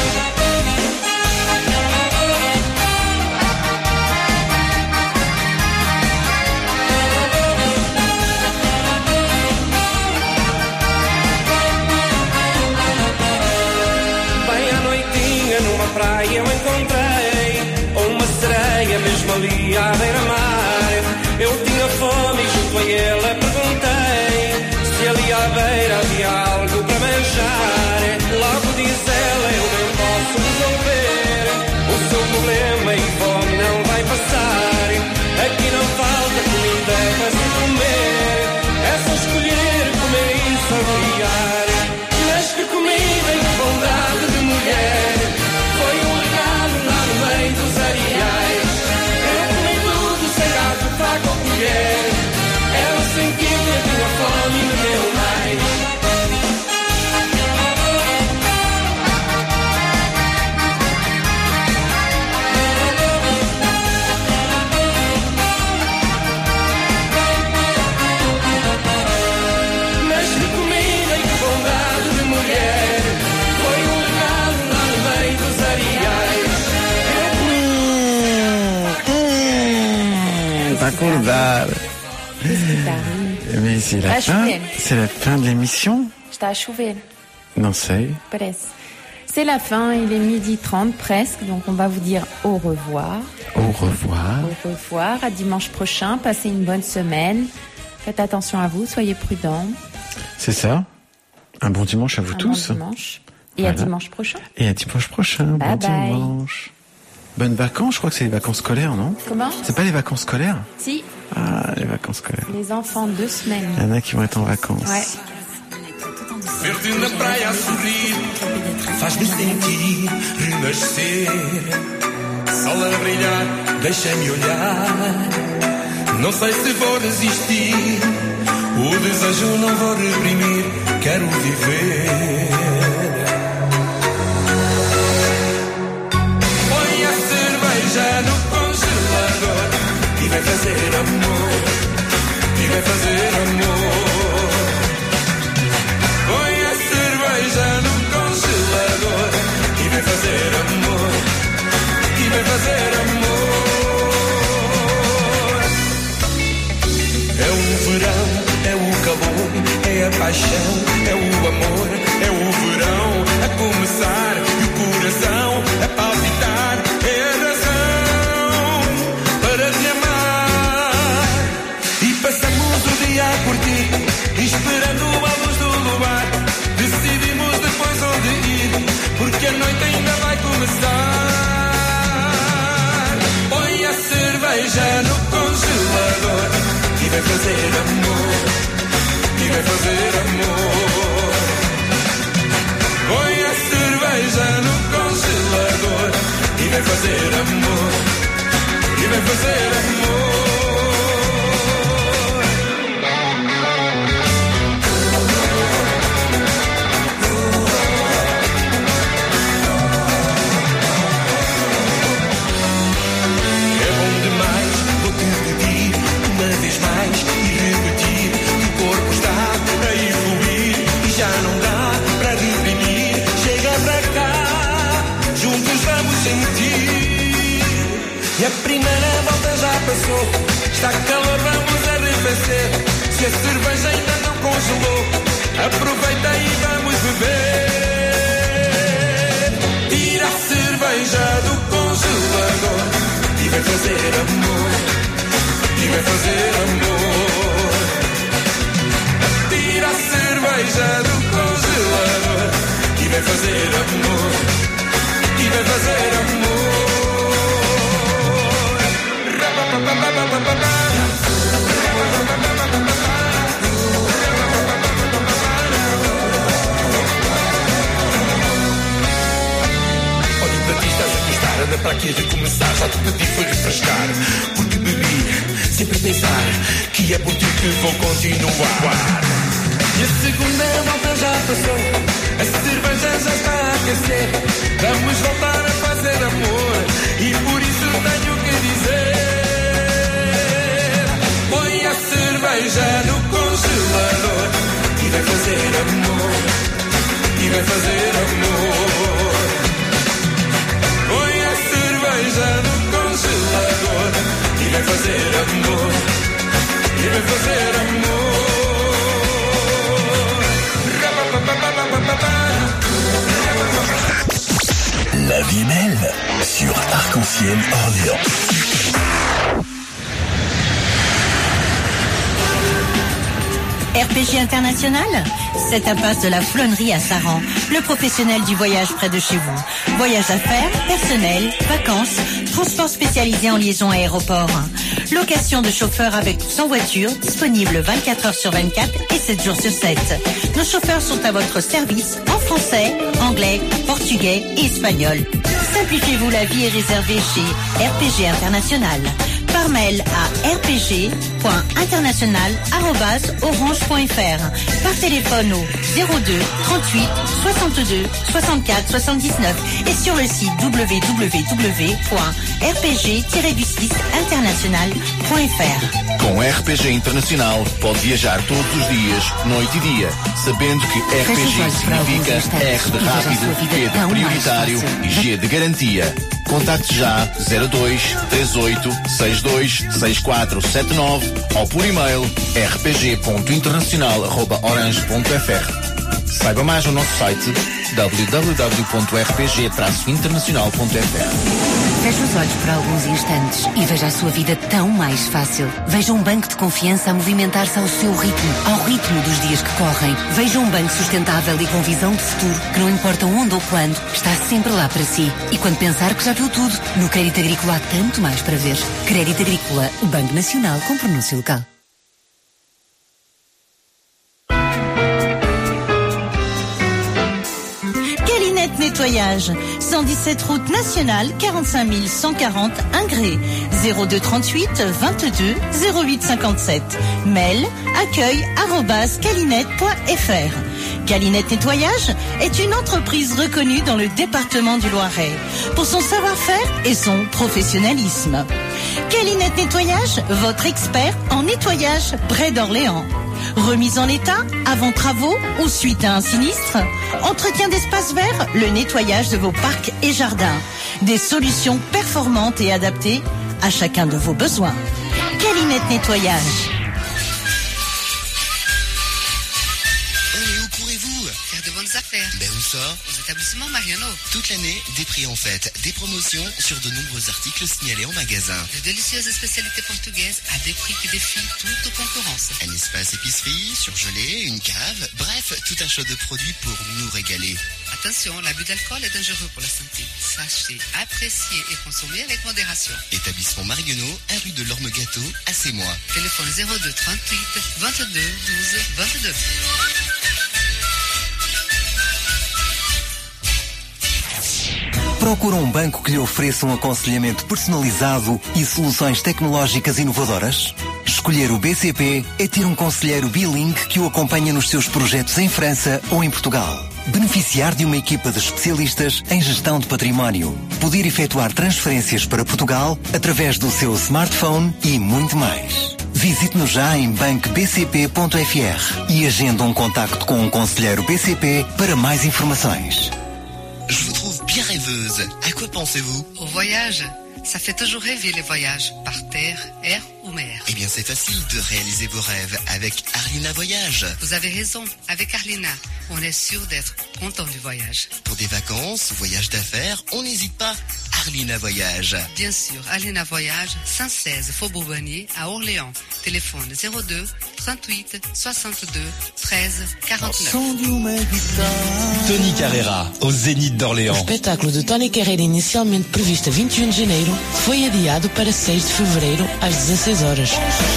Bem à noitinha numa praia eu encontrei uma sereia mesmo ali à beira-mar. Eu tinha fome e junto a ela perguntei se ali à beira havia algo para manjar. Logo diz ela: eu bem posso resolver o seu problema e fome não vai passar. Aqui não falta comida para se comer, é só escolher, comer e saborear. Mas que comida e que bondade de mulher, foi um regalo lá no meio dos areais. Eu comi tudo sem garfo, faca ou colher, ela sentiu que a tua fome me deu mais. Mas que comida e que bondade de mulher, foi um regalo lá no meio dos areais. Pas acordar. Mais c'est la Va fin. chover. C'est la fin de l'émission. Está a chover, Non sei. parece. C'est la fin, il est midi trente presque, donc on va vous dire au revoir. Au revoir. Au revoir, à dimanche prochain, passez une bonne semaine. Faites attention à vous, soyez prudents. C'est ça. Un bon dimanche à vous Un tous. bon dimanche. Et Voilà. à dimanche prochain. Et à dimanche prochain. Bye bon bye. dimanche. Bonnes vacances, je crois que c'est les vacances scolaires, non? Comment? C'est pas les vacances scolaires? Si, Ah, les vacances scolaires. les enfants, deux semaines. Il y en a qui vont être en vacances. Ouais. Ver-te na praia a sorrir faz-me sentir renascer. Sol a brilhar, deixa-me olhar. Não sei se vou resistir. O desejo não vou reprimir. Quero viver. Põe a cerveja no congelador e vai fazer amor. E vai fazer amor. Põe a cerveja no congelador e vai fazer amor. E vai fazer amor. É o verão, é o calor, é a paixão, é o amor, é o verão a começar e o coração a palpitar. É a razão para te amar. E passamos o dia a curtir, esperando a luz do luar. Decidimos depois onde ir, porque a noite ainda vai começar. Põe a cerveja no congelador e vai fazer amor. E vai fazer amor. Põe a cerveja no congelador e vai fazer amor. E vai fazer amor. É bom demais, vou-te pedir uma vez mais e repetir que o corpo está a evoluir e já não dá para reprimir. Chega para cá, juntos vamos sentir. E a primeira volta já passou, está calor, vamos arrefecer. Se a cerveja ainda não congelou, aproveita e vamos beber. Tira a cerveja do congelador e vai fazer amor. E vai fazer amor. Tira a cerveja do congelador e vai fazer amor. E vai fazer amor. Olha para ti, estás a gostar, anda para aqui a recomeçar. Já te pedi foi refrescar, porque bebi sempre a pensar que é por ti que vou continuar. E a segunda volta já passou, a cerveja já está a aquecer. Vamos voltar a fazer amor e por isso tenho que dizer. Põe a cerveja no congelador e vai fazer amor. E vai fazer amor. Põe a cerveja no congelador e vai fazer amor. E vai fazer amor. La vie est belle sur Arc-en-Ciel Orléans. R P G International, c'est impasse de la Flonnerie à Saran, le professionnel du voyage près de chez vous. Voyage d'affaires, personnel, vacances, transport spécialisé en liaison aéroport. Location de chauffeurs avec ou sans voiture, disponible vingt-quatre heures sur vingt-quatre et sept jours sur sept. Nos chauffeurs sont à votre service en français, anglais, portugais et espagnol. Simplifiez-vous la vie et réservez chez R P G International. Par mail à r p g point international arobase orange point f r. Par téléphone au zéro deux trente-huit soixante-deux soixante-quatre soixante-dix-neuf et sur le site w w w point r p g tiret du six international point f r. Com R P G Internacional pode viajar todos os dias, noite e dia, sabendo que R P G significa R de rápido, P de prioritário e G de garantia. Contacte já zero dois três oito seis dois seis quatro sete nove ou por e-mail r p g ponto internacional arroba orange ponto f r. Saiba mais no nosso site w w w ponto r p g traço internacional ponto f r. Feche os olhos por alguns instantes e veja a sua vida tão mais fácil. Veja um banco de confiança a movimentar-se ao seu ritmo, ao ritmo dos dias que correm. Veja um banco sustentável e com visão de futuro, que não importa onde ou quando, está sempre lá para si. E quando pensar que já viu tudo, no Crédito Agrícola há tanto mais para ver. Crédito Agrícola, o Banco Nacional com pronúncio local. Calinette Nettoyage, cent dix-sept route nationale, quarante-cinq mille cent quarante Ingré, zéro deux trente-huit vingt-deux zéro huit cinquante-sept. Mail accueil arobase calinette point f r. Calinette Nettoyage est une entreprise reconnue dans le département du Loiret pour son savoir-faire et son professionnalisme. Calinette Nettoyage, votre expert en nettoyage près d'Orléans. Remise en état, avant travaux ou suite à un sinistre. Entretien d'espaces verts, le nettoyage de vos parcs et jardins. Des solutions performantes et adaptées à chacun de vos besoins. Calinette Nettoyage. Affaires. Ben où ça? Aux établissements Mariano. Toute l'année, des prix en fête, des promotions sur de nombreux articles signalés en magasin. De délicieuses spécialités portugaises à des prix qui défient toute concurrence. Un espace épicerie, surgelé, une cave, bref, tout un choix de produits pour nous régaler. Attention, l'abus d'alcool est dangereux pour la santé. Sachez apprécier et consommer avec modération. Établissement Mariano, un rue de l'Orme Gâteau, à Sémois. Téléphone zéro deux trente-huit vingt-deux douze vingt-deux. Procura um banco que lhe ofereça um aconselhamento personalizado e soluções tecnológicas inovadoras? Escolher o B C P é ter um conselheiro bilingue que o acompanha nos seus projetos em França ou em Portugal. Beneficiar de uma equipa de especialistas em gestão de património. Poder efetuar transferências para Portugal através do seu smartphone e muito mais. Visite-nos já em banco b c p ponto f r e agenda um contacto com um conselheiro B C P para mais informações. Je vous trouve bien rêveuse. À quoi pensez-vous? Au voyage. Ça fait toujours rêver les voyages, par terre, air ou mer. Eh bien, c'est facile de réaliser vos rêves avec Arlina Voyage. Vous avez raison, avec Arlina, on est sûr d'être content du voyage. Pour des vacances, voyages d'affaires, on n'hésite pas. Arlina Voyage. Bien sûr, Arlina Voyage, cent seize Faubourg Bonnier, à Orléans. Téléphone zéro deux trente-huit soixante-deux treize quarante-neuf. Tony Carreira, au Zénith d'Orléans. O espetáculo de Tony Carreira, inicialmente previsto a vinte e um de janeiro, foi adiado para seis de fevereiro, às dezasseis horas.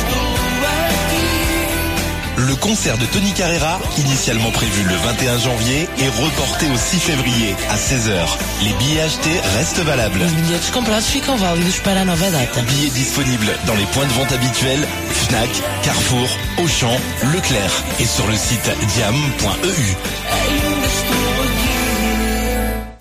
Le concert de Tony Carreira, initialement prévu le vingt et un janvier, est reporté au six février à seize heures. Les billets achetés restent valables. Os bilhetes comprados ficam válidos para a nova data. Billets disponibles dans les points de vente habituels Fnac, Carrefour, Auchan, Leclerc et sur le site diam point e u.